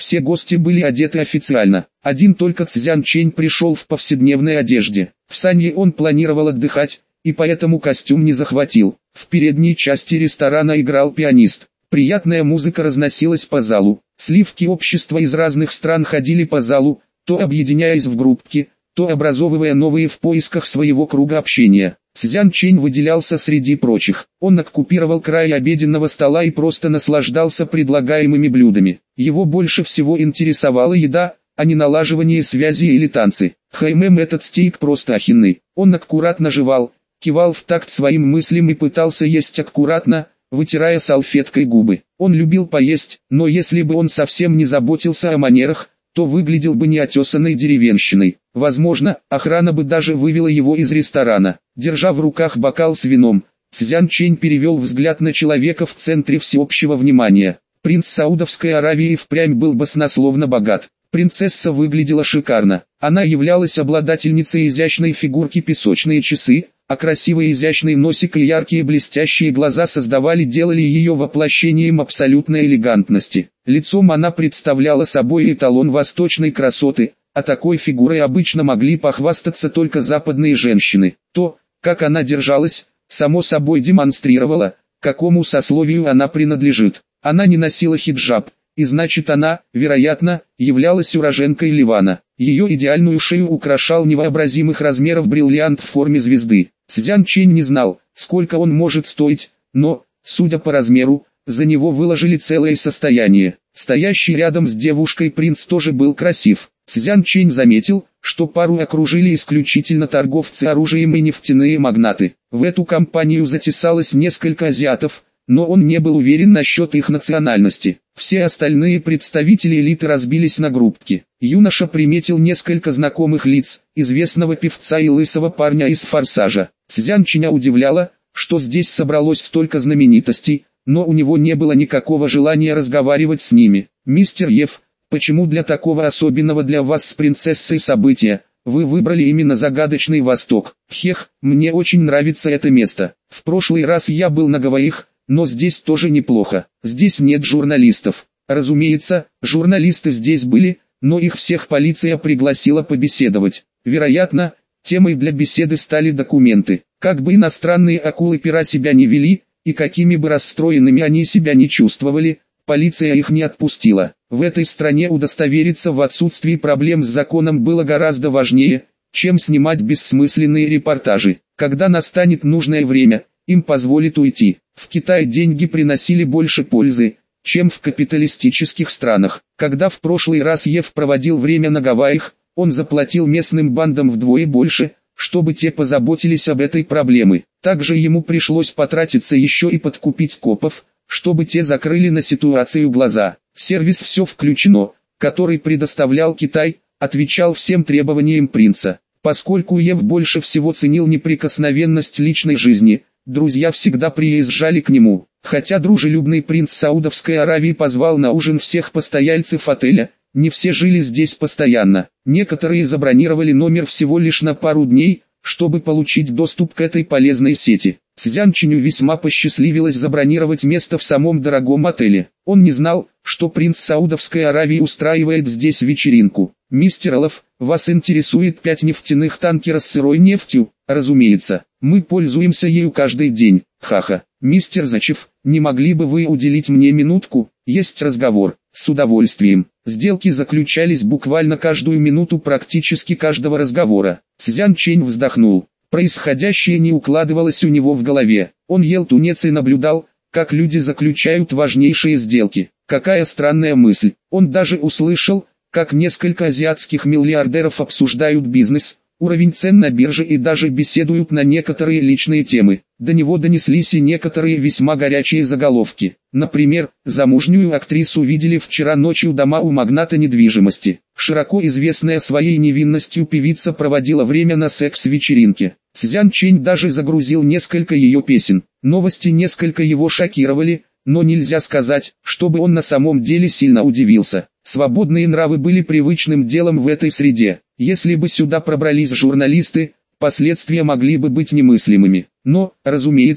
S1: Все гости были одеты официально. Один только Цзян Чэнь пришел в повседневной одежде. В Санье он планировал отдыхать, и поэтому костюм не захватил. В передней части ресторана играл пианист. Приятная музыка разносилась по залу. Сливки общества из разных стран ходили по залу, то объединяясь в группки, то образовывая новые в поисках своего круга общения. Цзян Чэнь выделялся среди прочих. Он оккупировал край обеденного стола и просто наслаждался предлагаемыми блюдами. Его больше всего интересовала еда, а не налаживание связи или танцы. Хаймэм, этот стейк просто ахинный. Он аккуратно жевал, кивал в такт своим мыслям и пытался есть аккуратно, вытирая салфеткой губы. Он любил поесть, но если бы он совсем не заботился о манерах, то выглядел бы неотесанной деревенщиной. Возможно, охрана бы даже вывела его из ресторана. Держа в руках бокал с вином, Цзян Чэнь перевел взгляд на человека в центре всеобщего внимания. Принц Саудовской Аравии впрямь был баснословно богат. Принцесса выглядела шикарно. Она являлась обладательницей изящной фигурки, песочные часы, а красивый изящный носик и яркие блестящие глаза создавали, делали ее воплощением абсолютной элегантности. Лицом она представляла собой эталон восточной красоты, а такой фигурой обычно могли похвастаться только западные женщины. То, как она держалась, само собой демонстрировало, к какому сословию она принадлежит. Она не носила хиджаб, и значит она, вероятно, являлась уроженкой Ливана. Ее идеальную шею украшал невообразимых размеров бриллиант в форме звезды. Цзян Чэнь не знал, сколько он может стоить, но, судя по размеру, за него выложили целое состояние. Стоящий рядом с девушкой принц тоже был красив. Цзян Чэнь заметил, что пару окружили исключительно торговцы оружием и нефтяные магнаты. В эту компанию затесалось несколько азиатов, но он не был уверен насчет их национальности. Все остальные представители элиты разбились на группки. Юноша приметил несколько знакомых лиц, известного певца и лысого парня из «Форсажа». Цзян Чэня удивляло, что здесь собралось столько знаменитостей, но у него не было никакого желания разговаривать с ними. «Мистер Ев, почему для такого особенного для вас с принцессой события, вы выбрали именно загадочный Восток? Хех, мне очень нравится это место. В прошлый раз я был на Гавайях, но здесь тоже неплохо. Здесь нет журналистов». Разумеется, журналисты здесь были, но их всех полиция пригласила побеседовать. Вероятно, темой для беседы стали документы. Как бы иностранные акулы-пера себя не вели, и какими бы расстроенными они себя не чувствовали, полиция их не отпустила. В этой стране удостовериться в отсутствии проблем с законом было гораздо важнее, чем снимать бессмысленные репортажи. Когда настанет нужное время, им позволят уйти. В Китае деньги приносили больше пользы, чем в капиталистических странах. Когда в прошлый раз Ев проводил время на Гавайях, он заплатил местным бандам вдвое больше, чтобы те позаботились об этой проблеме. Также ему пришлось потратиться еще и подкупить копов, чтобы те закрыли на ситуацию глаза. Сервис «Все включено», который предоставлял Китай, отвечал всем требованиям принца. Поскольку Ев больше всего ценил неприкосновенность личной жизни, друзья всегда приезжали к нему. Хотя дружелюбный принц Саудовской Аравии позвал на ужин всех постояльцев отеля, не все жили здесь постоянно. Некоторые забронировали номер всего лишь на пару дней, чтобы получить доступ к этой полезной сети. Цзян Чэню весьма посчастливилось забронировать место в самом дорогом отеле. Он не знал, что принц Саудовской Аравии устраивает здесь вечеринку. «Мистер Олаф, вас интересует пять нефтяных танкеров с сырой нефтью?» «Разумеется, мы пользуемся ею каждый день, ха-ха. Мистер Зачев, не могли бы вы уделить мне минутку? Есть разговор». «С удовольствием». Сделки заключались буквально каждую минуту практически каждого разговора. Цзян Чэнь вздохнул. Происходящее не укладывалось у него в голове. Он ел тунец и наблюдал, как люди заключают важнейшие сделки. Какая странная мысль. Он даже услышал, как несколько азиатских миллиардеров обсуждают бизнес, уровень цен на бирже и даже беседуют на некоторые личные темы. До него донеслись и некоторые весьма горячие заголовки. Например, замужнюю актрису видели вчера ночью дома у магната недвижимости. Широко известная своей невинностью певица проводила время на секс-вечеринке. Цзян Чэнь даже загрузил несколько ее песен. Новости несколько его шокировали, но нельзя сказать, чтобы он на самом деле сильно удивился. Свободные нравы были привычным делом в этой среде. Если бы сюда пробрались журналисты, последствия могли бы быть немыслимыми. Но, разумеется,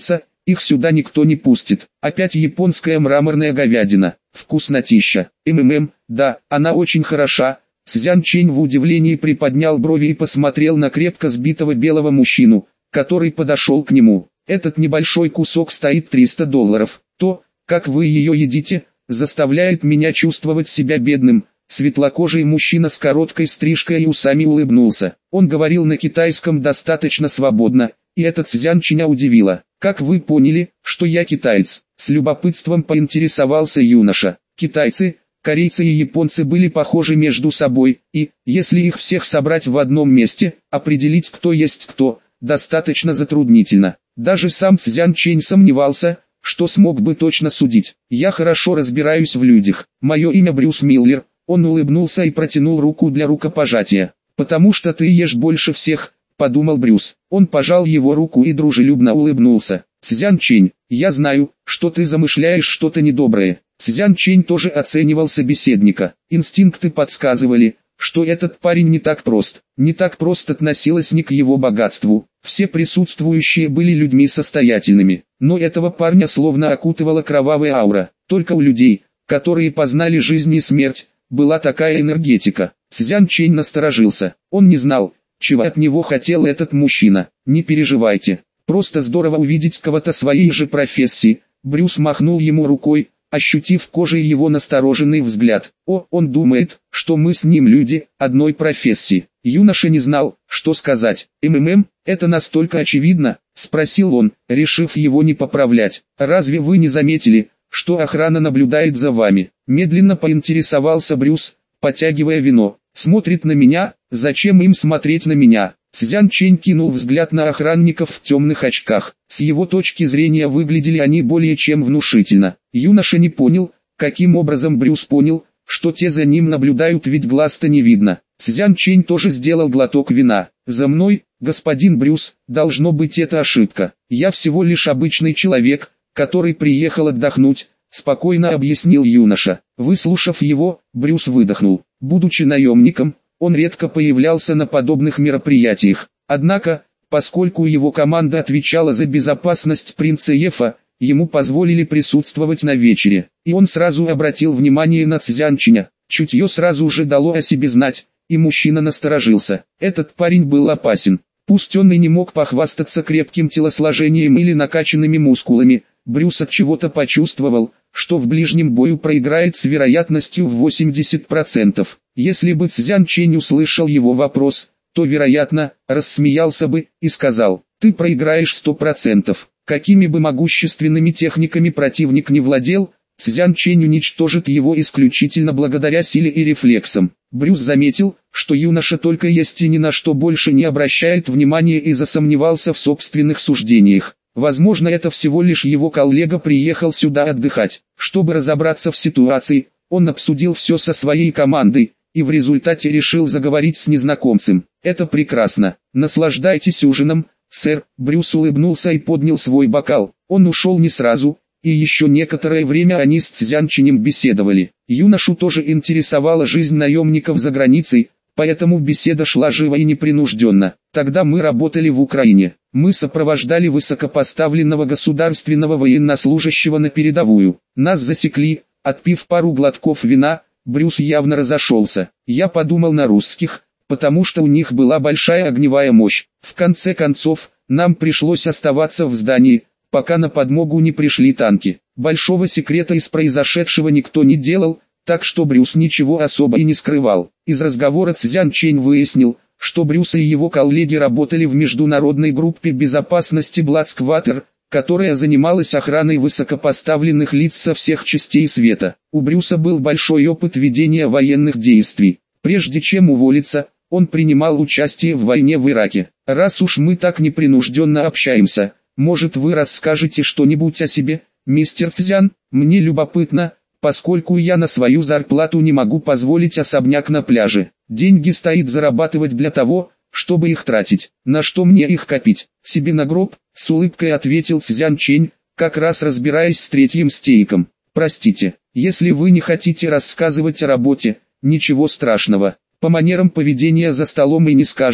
S1: их сюда никто не пустит. Опять японская мраморная говядина, вкуснотища. МММ, да, она очень хороша. Цзян Чэнь в удивлении приподнял брови и посмотрел на крепко сбитого белого мужчину, который подошел к нему. Этот небольшой кусок стоит триста долларов. То, как вы ее едите, заставляет меня чувствовать себя бедным. Светлокожий мужчина с короткой стрижкой и усами улыбнулся. Он говорил на китайском достаточно свободно, и это Цзян Чэня удивило. «Как вы поняли, что я китаец?» — с любопытством поинтересовался юноша. Китайцы, корейцы и японцы были похожи между собой, и, если их всех собрать в одном месте, определить, кто есть кто, достаточно затруднительно. Даже сам Цзян Чэнь сомневался, что смог бы точно судить. «Я хорошо разбираюсь в людях. Мое имя Брюс Миллер». Он улыбнулся и протянул руку для рукопожатия. «Потому что ты ешь больше всех», — подумал Брюс. Он пожал его руку и дружелюбно улыбнулся. «Цзян Чэнь, я знаю, что ты замышляешь что-то недоброе». Цзян Чэнь тоже оценивал собеседника. Инстинкты подсказывали, что этот парень не так прост. Не так прост относилась ни к его богатству. Все присутствующие были людьми состоятельными. Но этого парня словно окутывала кровавая аура. Только у людей, которые познали жизнь и смерть, была такая энергетика. Цзян Чэнь насторожился. Он не знал, чего от него хотел этот мужчина. «Не переживайте. Просто здорово увидеть кого-то своей же профессии». Брюс махнул ему рукой, ощутив кожей его настороженный взгляд. «О, он думает, что мы с ним люди одной профессии». Юноша не знал, что сказать. «МММ, это настолько очевидно?» — спросил он, решив его не поправлять. «Разве вы не заметили, что охрана наблюдает за вами?» Медленно поинтересовался Брюс, потягивая вино. «Смотрит на меня, зачем им смотреть на меня?» Цзян Чэнь кинул взгляд на охранников в темных очках. С его точки зрения выглядели они более чем внушительно. Юноша не понял, каким образом Брюс понял, что те за ним наблюдают, ведь глаз-то не видно. Цзян Чэнь тоже сделал глоток вина. «За мной, господин Брюс, должно быть это ошибка. Я всего лишь обычный человек, который приехал отдохнуть», — спокойно объяснил юноша. Выслушав его, Брюс выдохнул. Будучи наемником, он редко появлялся на подобных мероприятиях. Однако, поскольку его команда отвечала за безопасность принца Ефа, ему позволили присутствовать на вечере. И он сразу обратил внимание на Цзян Чэня. Чутье сразу же дало о себе знать, и мужчина насторожился. Этот парень был опасен. Пусть он и не мог похвастаться крепким телосложением или накачанными мускулами, Брюс от чего-то почувствовал, что в ближнем бою проиграет с вероятностью в восемьдесят процентов. Если бы Цзян Чэнь услышал его вопрос, то, вероятно, рассмеялся бы и сказал: «Ты проиграешь сто процентов». Какими бы могущественными техниками противник не владел, Цзян Чэнь уничтожит его исключительно благодаря силе и рефлексам. Брюс заметил, что юноша только есть и ни на что больше не обращает внимания, и засомневался в собственных суждениях. Возможно, это всего лишь его коллега приехал сюда отдыхать. Чтобы разобраться в ситуации, он обсудил все со своей командой, и в результате решил заговорить с незнакомцем. «Это прекрасно. Наслаждайтесь ужином, сэр». Брюс улыбнулся и поднял свой бокал. Он ушел не сразу, и еще некоторое время они с Цзян Чэнем беседовали. Юношу тоже интересовала жизнь наемников за границей, поэтому беседа шла живо и непринужденно. «Тогда мы работали в Украине. Мы сопровождали высокопоставленного государственного военнослужащего на передовую. Нас засекли». Отпив пару глотков вина, Брюс явно разошелся. «Я подумал на русских, потому что у них была большая огневая мощь. В конце концов, нам пришлось оставаться в здании, пока на подмогу не пришли танки. Большого секрета из произошедшего никто не делал, так что Брюс ничего особо и не скрывал». Из разговора Цзян Чэнь выяснил, что Брюс и его коллеги работали в международной группе безопасности Бладскватер, которая занималась охраной высокопоставленных лиц со всех частей света. У Брюса был большой опыт ведения военных действий. Прежде чем уволиться, он принимал участие в войне в Ираке. «Раз уж мы так непринужденно общаемся, может, вы расскажете что-нибудь о себе, мистер Цзян? Мне любопытно, поскольку я на свою зарплату не могу позволить особняк на пляже. Деньги стоит зарабатывать для того, чтобы их тратить. На что мне их копить? Себе на гроб?» — с улыбкой ответил Цзян Чэнь, как раз разбираясь с третьим стейком. «Простите, если вы не хотите рассказывать о работе, ничего страшного. По манерам поведения за столом и не скажешь,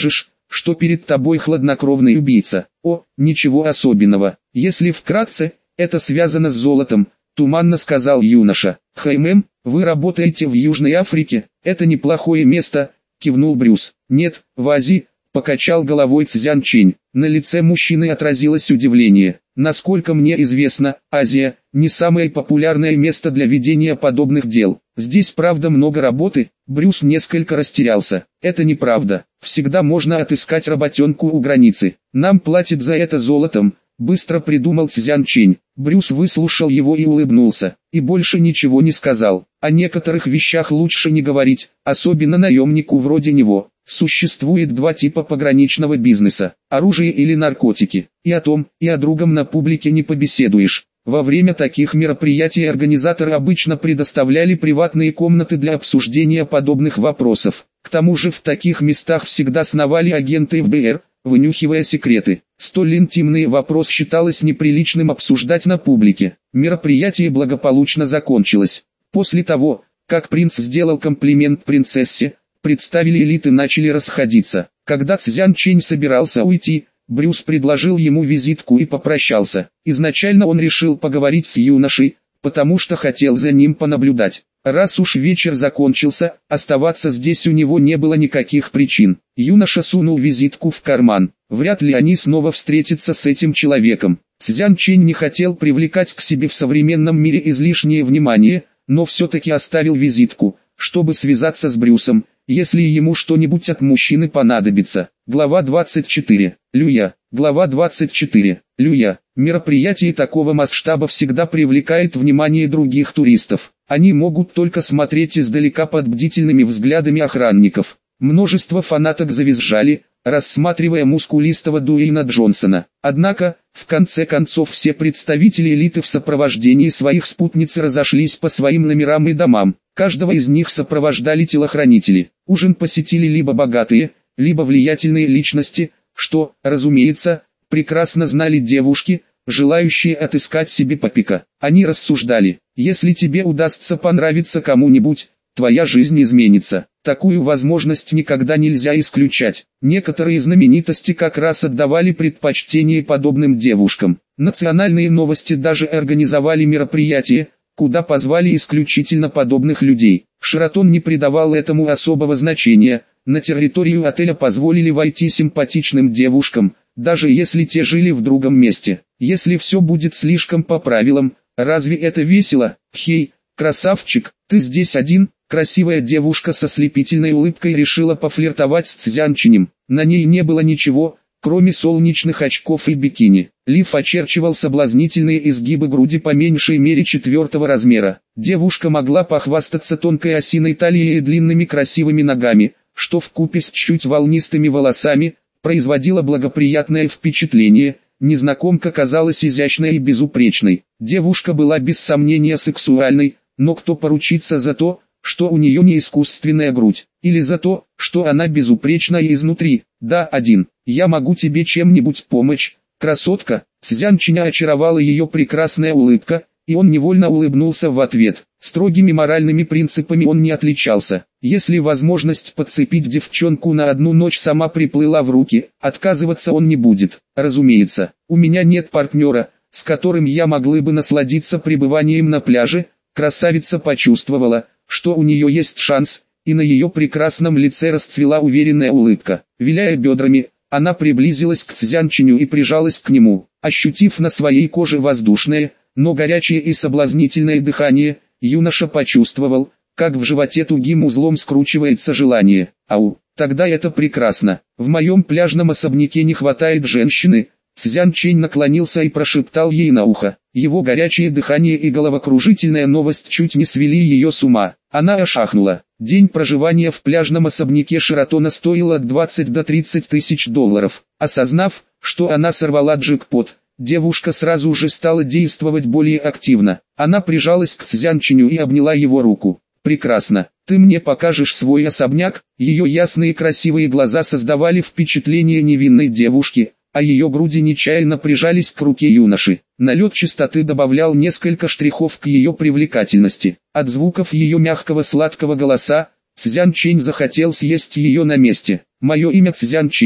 S1: что перед тобой хладнокровный убийца. О, ничего особенного. Если вкратце, это связано с золотом, туманно сказал юноша. Хаймем, вы работаете в Южной Африке, это неплохое место, кивнул Брюс. Нет, в Азии, покачал головой Цзян Чинь. На лице мужчины отразилось удивление. Насколько мне известно, Азия – не самое популярное место для ведения подобных дел. Здесь правда много работы. Брюс несколько растерялся. Это неправда. Всегда можно отыскать работенку у границы. Нам платят за это золотом. Быстро придумал Цзян Чинь. Брюс выслушал его и улыбнулся, и больше ничего не сказал. О некоторых вещах лучше не говорить, особенно наемнику вроде него. Существует два типа пограничного бизнеса – оружие или наркотики. И о том, и о другом на публике не побеседуешь. Во время таких мероприятий организаторы обычно предоставляли приватные комнаты для обсуждения подобных вопросов. К тому же в таких местах всегда сновали агенты эф бэ эр, вынюхивая секреты. Столь интимный вопрос считалось неприличным обсуждать на публике. Мероприятие благополучно закончилось. После того, как принц сделал комплимент принцессе, представители элиты начали расходиться. Когда Цзян Чинь собирался уйти, Брюс предложил ему визитку и попрощался. Изначально он решил поговорить с юношей, потому что хотел за ним понаблюдать. Раз уж вечер закончился, оставаться здесь у него не было никаких причин. Юноша сунул визитку в карман. Вряд ли они снова встретятся с этим человеком. Цзян Чинь не хотел привлекать к себе в современном мире излишнее внимание, но все-таки оставил визитку, чтобы связаться с Брюсом, если ему что-нибудь от мужчины понадобится. Глава двадцать четыре. Люя. Глава двадцать четыре. Люя. Мероприятие такого масштаба всегда привлекает внимание других туристов. Они могут только смотреть издалека под бдительными взглядами охранников. Множество фанаток завизжали, рассматривая мускулистого Дуэйна Джонсона. Однако, в конце концов все представители элиты в сопровождении своих спутниц разошлись по своим номерам и домам. Каждого из них сопровождали телохранители. Ужин посетили либо богатые, либо влиятельные личности, что, разумеется, прекрасно знали девушки, желающие отыскать себе попика. Они рассуждали: если тебе удастся понравиться кому-нибудь, твоя жизнь изменится. Такую возможность никогда нельзя исключать. Некоторые знаменитости как раз отдавали предпочтение подобным девушкам. Национальные новости даже организовали мероприятие, куда позвали исключительно подобных людей. Шератон не придавал этому особого значения. На территорию отеля позволили войти симпатичным девушкам, даже если те жили в другом месте. Если все будет слишком по правилам, разве это весело? Хей, красавчик, ты здесь один? Красивая девушка со слепительной улыбкой решила пофлиртовать с Цзян Чинем. На ней не было ничего, кроме солнечных очков и бикини. Лиф очерчивал соблазнительные изгибы груди по меньшей мере четвертого размера. Девушка могла похвастаться тонкой осиной талией и длинными красивыми ногами, что вкупе с чуть волнистыми волосами, производило благоприятное впечатление. Незнакомка казалась изящной и безупречной. Девушка была без сомнения сексуальной, но кто поручится за то, что у нее не искусственная грудь, или за то, что она безупречна изнутри? Да, один. Я могу тебе чем-нибудь помочь, красотка? Цзян Чиня очаровала ее прекрасная улыбка, и он невольно улыбнулся в ответ. Строгими моральными принципами он не отличался. Если возможность подцепить девчонку на одну ночь сама приплыла в руки, отказываться он не будет. Разумеется, у меня нет партнера, с которым я могла бы насладиться пребыванием на пляже. Красавица почувствовала, что у нее есть шанс, и на ее прекрасном лице расцвела уверенная улыбка. Виляя бедрами, она приблизилась к Цзян Чиню и прижалась к нему. Ощутив на своей коже воздушное, но горячее и соблазнительное дыхание, юноша почувствовал, как в животе тугим узлом скручивается желание. Ау, тогда это прекрасно. В моем пляжном особняке не хватает женщины. Цзян Чинь наклонился и прошептал ей на ухо. Его горячее дыхание и головокружительная новость чуть не свели ее с ума. Она ошахнула. День проживания в пляжном особняке Шератона стоил от двадцати до тридцати тысяч долларов. Осознав, что она сорвала джекпот, девушка сразу же стала действовать более активно. Она прижалась к Цзян Чиню и обняла его руку. «Прекрасно. Ты мне покажешь свой особняк?» Ее ясные красивые глаза создавали впечатление невинной девушки, а ее груди нечаянно прижались к руке юноши. Налет чистоты добавлял несколько штрихов к ее привлекательности. От звуков ее мягкого сладкого голоса, Цзян Чинь захотел съесть ее на месте. «Мое имя Цзян Чинь,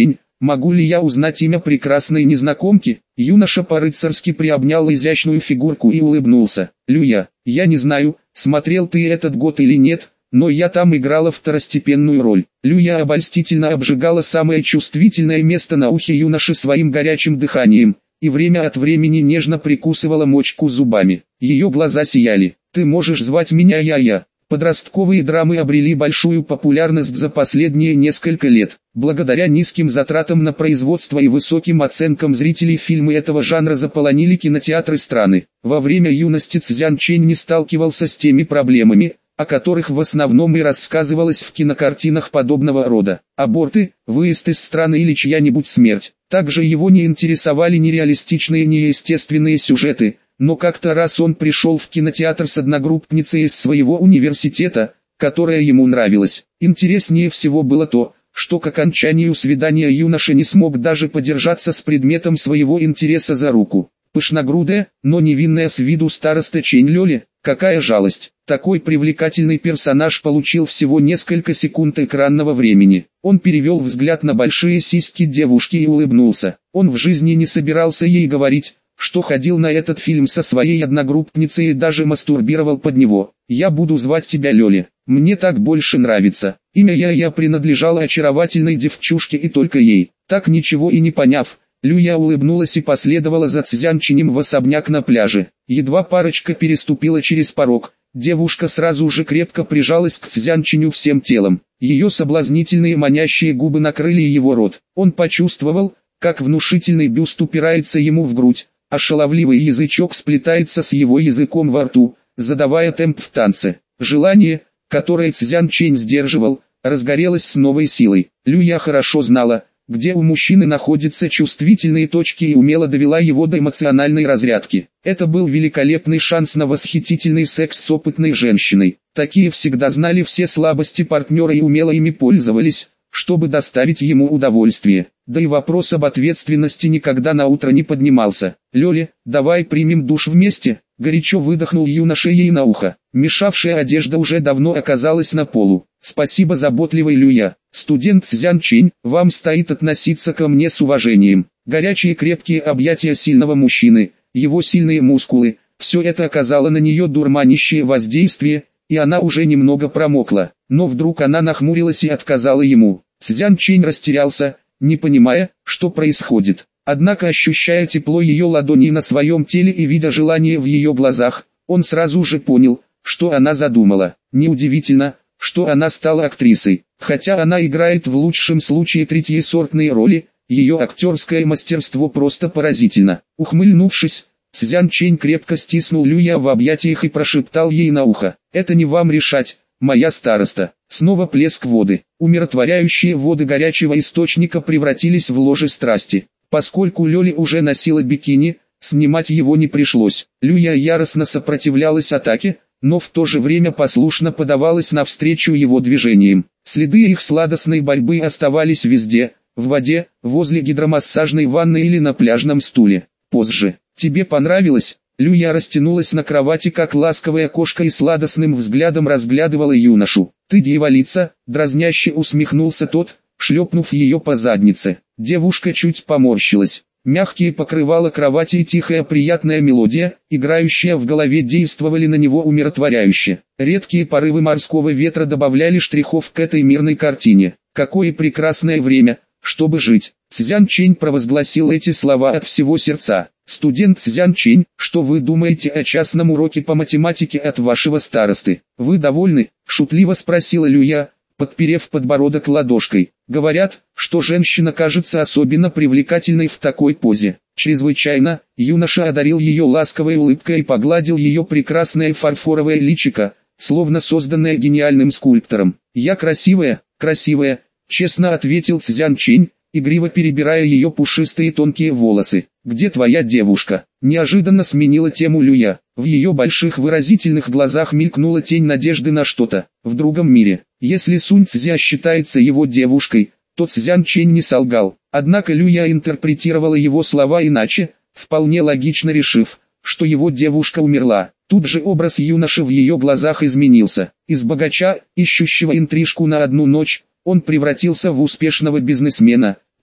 S1: могу ли я узнать имя прекрасной незнакомки? Юноша по-рыцарски приобнял изящную фигурку и улыбнулся. Люя, я не знаю, смотрел ты этот год или нет, но я там играла второстепенную роль. Люя обольстительно обжигала самое чувствительное место на ухе юноши своим горячим дыханием, и время от времени нежно прикусывала мочку зубами. Ее глаза сияли. Ты можешь звать меня Я-Я. Подростковые драмы обрели большую популярность за последние несколько лет. Благодаря низким затратам на производство и высоким оценкам зрителей фильмы этого жанра заполонили кинотеатры страны. Во время юности Цзян Чэнь не сталкивался с теми проблемами, о которых в основном и рассказывалось в кинокартинах подобного рода. Аборты, выезд из страны или чья-нибудь смерть. Также его не интересовали нереалистичные неестественные сюжеты, но как-то раз он пришел в кинотеатр с одногруппницей из своего университета, которая ему нравилась. Интереснее всего было то, что к окончанию свидания юноша не смог даже подержаться с предметом своего интереса за руку. Пышногрудая, но невинная с виду староста Чэнь Лёли, какая жалость. Такой привлекательный персонаж получил всего несколько секунд экранного времени. Он перевел взгляд на большие сиськи девушки и улыбнулся. Он в жизни не собирался ей говорить, что ходил на этот фильм со своей одногруппницей и даже мастурбировал под него. «Я буду звать тебя Лёли. Мне так больше нравится». Имя Я-Я принадлежало очаровательной девчушке и только ей. Так ничего и не поняв, Люя улыбнулась и последовала за Цзян Чэнем в особняк на пляже. Едва парочка переступила через порог, девушка сразу же крепко прижалась к Цзян Чэню всем телом. Ее соблазнительные манящие губы накрыли его рот. Он почувствовал, как внушительный бюст упирается ему в грудь, а шаловливый язычок сплетается с его языком во рту, задавая темп в танце. Желание, которое Цзян Чэнь сдерживал, разгорелось с новой силой. Люя хорошо знала, где у мужчины находятся чувствительные точки, и умело довела его до эмоциональной разрядки. Это был великолепный шанс на восхитительный секс с опытной женщиной. Такие всегда знали все слабости партнера и умело ими пользовались, чтобы доставить ему удовольствие. Да и вопрос об ответственности никогда на утро не поднимался. «Лёли, давай примем душ вместе», — горячо выдохнул юноша ей на ухо. Мешавшая одежда уже давно оказалась на полу. «Спасибо, заботливый Люя. Студент Цзян Чэнь, вам стоит относиться ко мне с уважением». Горячие крепкие объятия сильного мужчины, его сильные мускулы, все это оказало на нее дурманящее воздействие, и она уже немного промокла. Но вдруг она нахмурилась и отказала ему. Цзян Чэнь растерялся, не понимая, что происходит. Однако, ощущая тепло ее ладоней на своем теле и видя желание в ее глазах, он сразу же понял, что она задумала. Неудивительно, что она стала актрисой. Хотя она играет в лучшем случае третьесортные роли, ее актерское мастерство просто поразительно. Ухмыльнувшись, Цзян Чэнь крепко стиснул Люя в объятиях и прошептал ей на ухо: «Это не вам решать, моя староста». Снова плеск воды. Умиротворяющие воды горячего источника превратились в ложе страсти. Поскольку Лёли уже носила бикини, снимать его не пришлось. Люя яростно сопротивлялась атаке, но в то же время послушно подавалась навстречу его движениям. Следы их сладостной борьбы оставались везде: в воде, возле гидромассажной ванны или на пляжном стуле. Позже. «Тебе понравилось?» Люя растянулась на кровати как ласковая кошка и сладостным взглядом разглядывала юношу. «Ты дьяволица», — дразняще усмехнулся тот, шлепнув ее по заднице. Девушка чуть поморщилась. Мягкие покрывала кровати и тихая приятная мелодия, играющая в голове, действовали на него умиротворяюще. Редкие порывы морского ветра добавляли штрихов к этой мирной картине. Какое прекрасное время, чтобы жить. Цзян Чэнь провозгласил эти слова от всего сердца. «Студент Цзян Чэнь, что вы думаете о частном уроке по математике от вашего старосты? Вы довольны?» — шутливо спросила Люя, подперев подбородок ладошкой. «Говорят, что женщина кажется особенно привлекательной в такой позе». Чрезвычайно, юноша одарил ее ласковой улыбкой и погладил ее прекрасное фарфоровое личико, словно созданное гениальным скульптором. «Я красивая, красивая», — честно ответил Цзян Чэнь, игриво перебирая ее пушистые тонкие волосы. «Где твоя девушка?» Неожиданно сменила тему Люя. В ее больших выразительных глазах мелькнула тень надежды на что-то в другом мире. Если Сунь Цзя считается его девушкой, то Цзян Чэнь не солгал. Однако Люя интерпретировала его слова иначе, вполне логично решив, что его девушка умерла. Тут же образ юноши в ее глазах изменился. Из богача, ищущего интрижку на одну ночь, он превратился в успешного бизнесмена,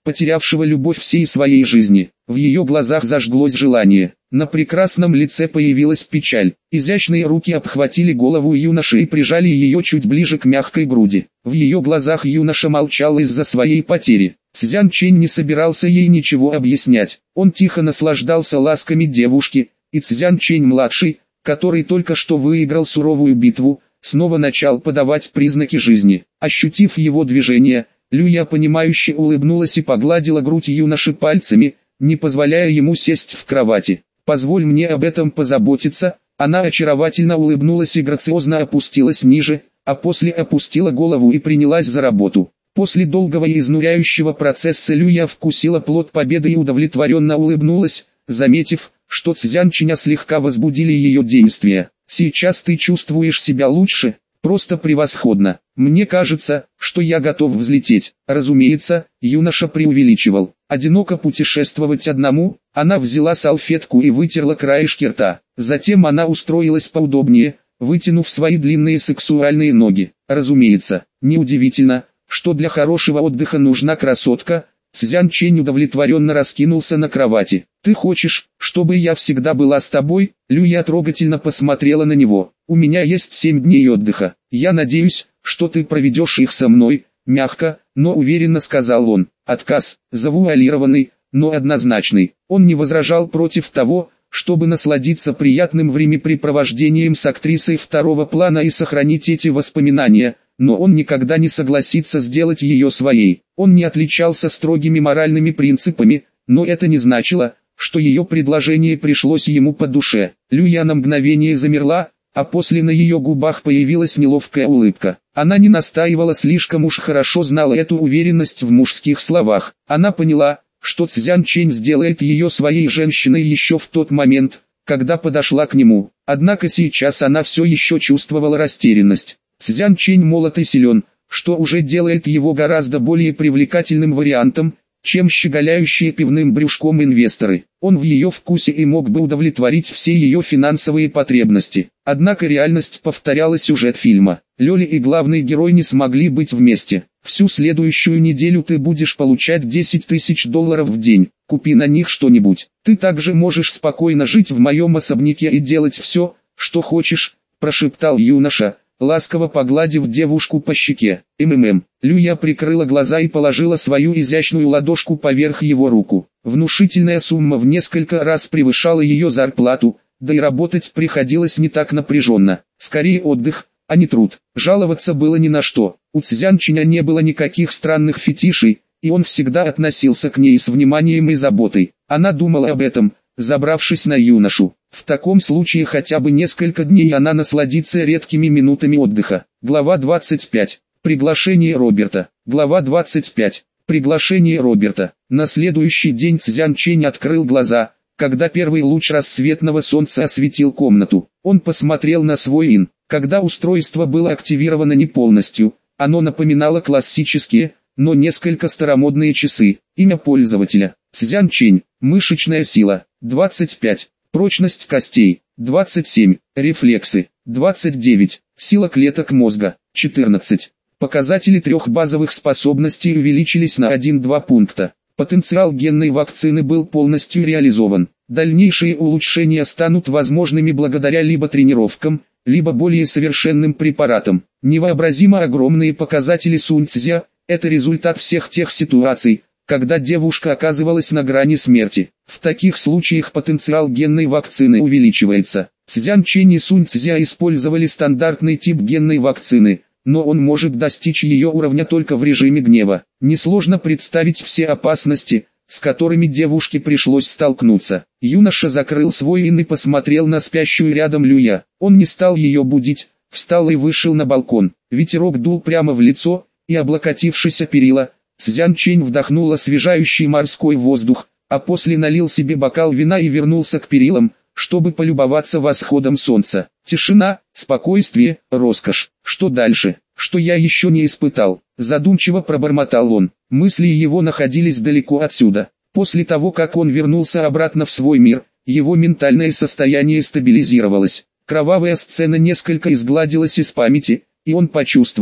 S1: потерявшего любовь всей своей жизни. В ее глазах зажглось желание. На прекрасном лице появилась печаль. Изящные руки обхватили голову юноши и прижали ее чуть ближе к мягкой груди. В ее глазах юноша молчал из-за своей потери. Цзян Чэнь не собирался ей ничего объяснять. Он тихо наслаждался ласками девушки, и Цзян Чэнь-младший, который только что выиграл суровую битву, снова начал подавать признаки жизни. Ощутив его движение, Люя понимающе улыбнулась и погладила грудь юноши пальцами, не позволяя ему сесть в кровати. «Позволь мне об этом позаботиться». Она очаровательно улыбнулась и грациозно опустилась ниже, а после опустила голову и принялась за работу. После долгого и изнуряющего процесса Люя вкусила плод победы и удовлетворенно улыбнулась, заметив, что Цзян Чэня слегка возбудили ее действия. «Сейчас ты чувствуешь себя лучше?» «Просто превосходно. Мне кажется, что я готов взлететь». Разумеется, юноша преувеличивал. Одиноко путешествовать одному, она взяла салфетку и вытерла краешки рта. Затем она устроилась поудобнее, вытянув свои длинные сексуальные ноги. Разумеется, неудивительно, что для хорошего отдыха нужна красотка. Цзян Чэнь удовлетворенно раскинулся на кровати. «Ты хочешь, чтобы я всегда была с тобой?» Люя трогательно посмотрела на него. «У меня есть семь дней отдыха. Я надеюсь, что ты проведешь их со мной», мягко, но уверенно сказал он. Отказ, завуалированный, но однозначный. Он не возражал против того, чтобы насладиться приятным времяпрепровождением с актрисой второго плана и сохранить эти воспоминания, но он никогда не согласится сделать ее своей. Он не отличался строгими моральными принципами, но это не значило, что ее предложение пришлось ему по душе. Люя на мгновение замерла, а после на ее губах появилась неловкая улыбка. Она не настаивала, слишком уж хорошо знала эту уверенность в мужских словах. Она поняла, что Цзян Чэнь сделает ее своей женщиной еще в тот момент, когда подошла к нему. Однако сейчас она все еще чувствовала растерянность. Цзян Чэнь молод и силен, что уже делает его гораздо более привлекательным вариантом, чем щеголяющие пивным брюшком инвесторы. Он в ее вкусе и мог бы удовлетворить все ее финансовые потребности. Однако реальность повторяла сюжет фильма. Лёля и главный герой не смогли быть вместе. Всю следующую неделю ты будешь получать десять тысяч долларов в день. Купи на них что-нибудь. Ты также можешь спокойно жить в моем особняке и делать все, что хочешь, прошептал юноша, ласково погладив девушку по щеке. МММ. Люя прикрыла глаза и положила свою изящную ладошку поверх его руку. Внушительная сумма в несколько раз превышала ее зарплату, да и работать приходилось не так напряженно. Скорее отдых, а не труд. Жаловаться было ни на что. У Цзян Чэня не было никаких странных фетишей, и он всегда относился к ней с вниманием и заботой. Она думала об этом, забравшись на юношу. В таком случае хотя бы несколько дней она насладится редкими минутами отдыха. Глава двадцать пять. Приглашение Роберта. Глава двадцать пять. Приглашение Роберта. На следующий день Цзян Чэнь открыл глаза, когда первый луч рассветного солнца осветил комнату. Он посмотрел на свой ин. Когда устройство было активировано не полностью, оно напоминало классические, но несколько старомодные часы. Имя пользователя. Цзян Чэнь. Мышечная сила. двадцать пять. Прочность костей. двадцать семь. Рефлексы. двадцать девять. Сила клеток мозга. четырнадцать. Показатели трех базовых способностей увеличились на один-два пункта. Потенциал генной вакцины был полностью реализован. Дальнейшие улучшения станут возможными благодаря либо тренировкам, либо более совершенным препаратам. Невообразимо огромные показатели Сунь Цзя – это результат всех тех ситуаций, когда девушка оказывалась на грани смерти. В таких случаях потенциал генной вакцины увеличивается. Цзян Чэнь и Сунь Цзя использовали стандартный тип генной вакцины, но он может достичь ее уровня только в режиме гнева. Несложно представить все опасности, с которыми девушке пришлось столкнуться. Юноша закрыл свой ин и посмотрел на спящую рядом Люя. Он не стал ее будить, встал и вышел на балкон. Ветерок дул прямо в лицо, и облокотившись о перила, Цзян Чэнь вдохнул освежающий морской воздух, а после налил себе бокал вина и вернулся к перилам, чтобы полюбоваться восходом солнца. Тишина, спокойствие, роскошь. Что дальше? Что я еще не испытал? Задумчиво пробормотал он. Мысли его находились далеко отсюда. После того, как он вернулся обратно в свой мир, его ментальное состояние стабилизировалось. Кровавая сцена несколько изгладилась из памяти, и он почувствовал,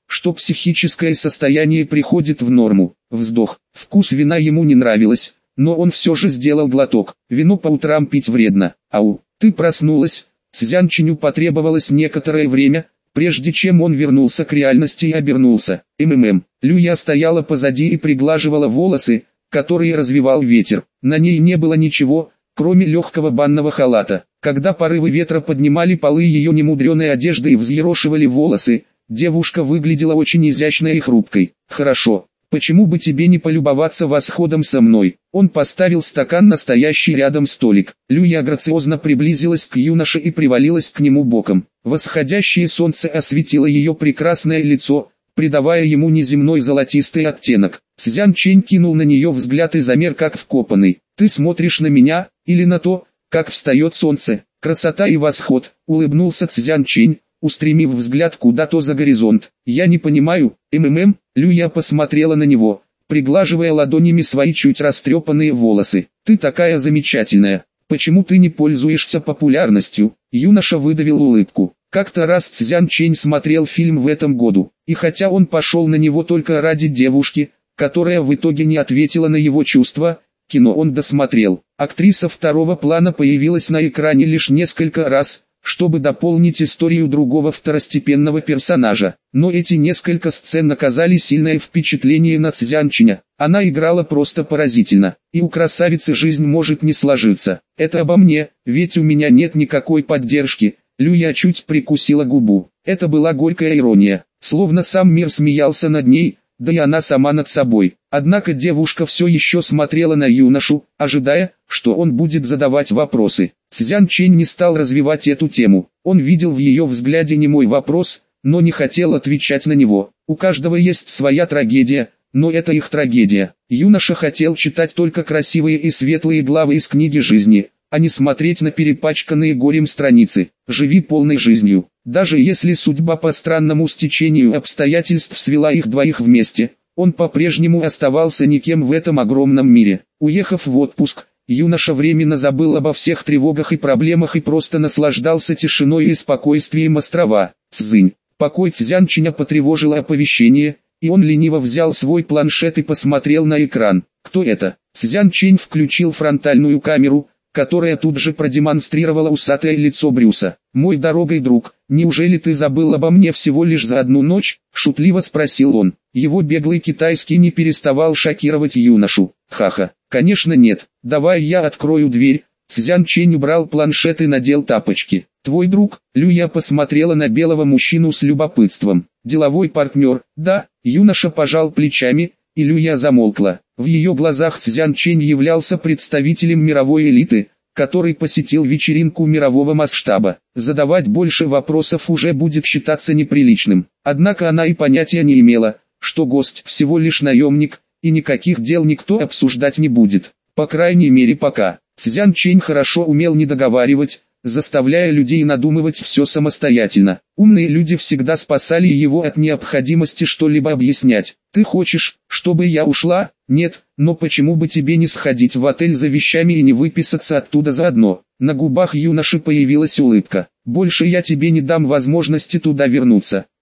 S1: что психическое состояние приходит в норму. Вздох. Вкус вина ему не нравилось, но он все же сделал глоток. Вино по утрам пить вредно. Ау, ты проснулась? Цзян Чиню потребовалось некоторое время, прежде чем он вернулся к реальности и обернулся. МММ. Люя стояла позади и приглаживала волосы, которые развивал ветер. На ней не было ничего, кроме легкого банного халата. Когда порывы ветра поднимали полы ее немудреной одежды и взъерошивали волосы, девушка выглядела очень изящной и хрупкой. «Хорошо, почему бы тебе не полюбоваться восходом со мной?» Он поставил стакан на стоящий рядом столик. Люя грациозно приблизилась к юноше и привалилась к нему боком. Восходящее солнце осветило ее прекрасное лицо, придавая ему неземной золотистый оттенок. Цзян Чэнь кинул на нее взгляд и замер как вкопанный. «Ты смотришь на меня, или на то, как встает солнце?» «Красота и восход», — улыбнулся Цзян Чэнь, устремив взгляд куда-то за горизонт. «Я не понимаю, МММ», — Люя посмотрела на него, приглаживая ладонями свои чуть растрепанные волосы. «Ты такая замечательная, почему ты не пользуешься популярностью?» Юноша выдавил улыбку. Как-то раз Цзян Чэнь смотрел фильм в этом году, и хотя он пошел на него только ради девушки, которая в итоге не ответила на его чувства, кино он досмотрел. Актриса второго плана появилась на экране лишь несколько раз, чтобы дополнить историю другого второстепенного персонажа. Но эти несколько сцен оказали сильное впечатление на Цзян Чиня. Она играла просто поразительно, и у красавицы жизнь может не сложиться. Это обо мне, ведь у меня нет никакой поддержки. Люя чуть прикусила губу. Это была горькая ирония, словно сам мир смеялся над ней, да и она сама над собой. Однако девушка все еще смотрела на юношу, ожидая, что он будет задавать вопросы. Цзян Чэнь не стал развивать эту тему. Он видел в ее взгляде немой вопрос, но не хотел отвечать на него. У каждого есть своя трагедия, но это их трагедия. Юноша хотел читать только красивые и светлые главы из книги жизни, а не смотреть на перепачканные горем страницы. Живи полной жизнью. Даже если судьба по странному стечению обстоятельств свела их двоих вместе, он по-прежнему оставался никем в этом огромном мире. Уехав в отпуск, юноша временно забыл обо всех тревогах и проблемах и просто наслаждался тишиной и спокойствием острова. Цзынь. Покой Цзян Чиня потревожило оповещение, и он лениво взял свой планшет и посмотрел на экран. Кто это? Цзян Чэнь включил фронтальную камеру, которая тут же продемонстрировала усатое лицо Брюса. «Мой дорогой друг, неужели ты забыл обо мне всего лишь за одну ночь?» – шутливо спросил он. Его беглый китайский не переставал шокировать юношу. «Ха-ха, конечно нет, давай я открою дверь». Цзян Чэнь убрал планшет и надел тапочки. «Твой друг?» – Люя посмотрела на белого мужчину с любопытством. «Деловой партнер?» «Да», – юноша пожал плечами, и Люя замолкла. В ее глазах Цзян Чэнь являлся представителем мировой элиты, который посетил вечеринку мирового масштаба. Задавать больше вопросов уже будет считаться неприличным. Однако она и понятия не имела, что гость всего лишь наемник, и никаких дел никто обсуждать не будет. По крайней мере пока. Цзян Чэнь хорошо умел не договаривать, заставляя людей надумывать все самостоятельно. Умные люди всегда спасали его от необходимости что-либо объяснять. «Ты хочешь, чтобы я ушла?» «Нет, но почему бы тебе не сходить в отель за вещами и не выписаться оттуда заодно?» На губах юноши появилась улыбка. «Больше я тебе не дам возможности туда вернуться.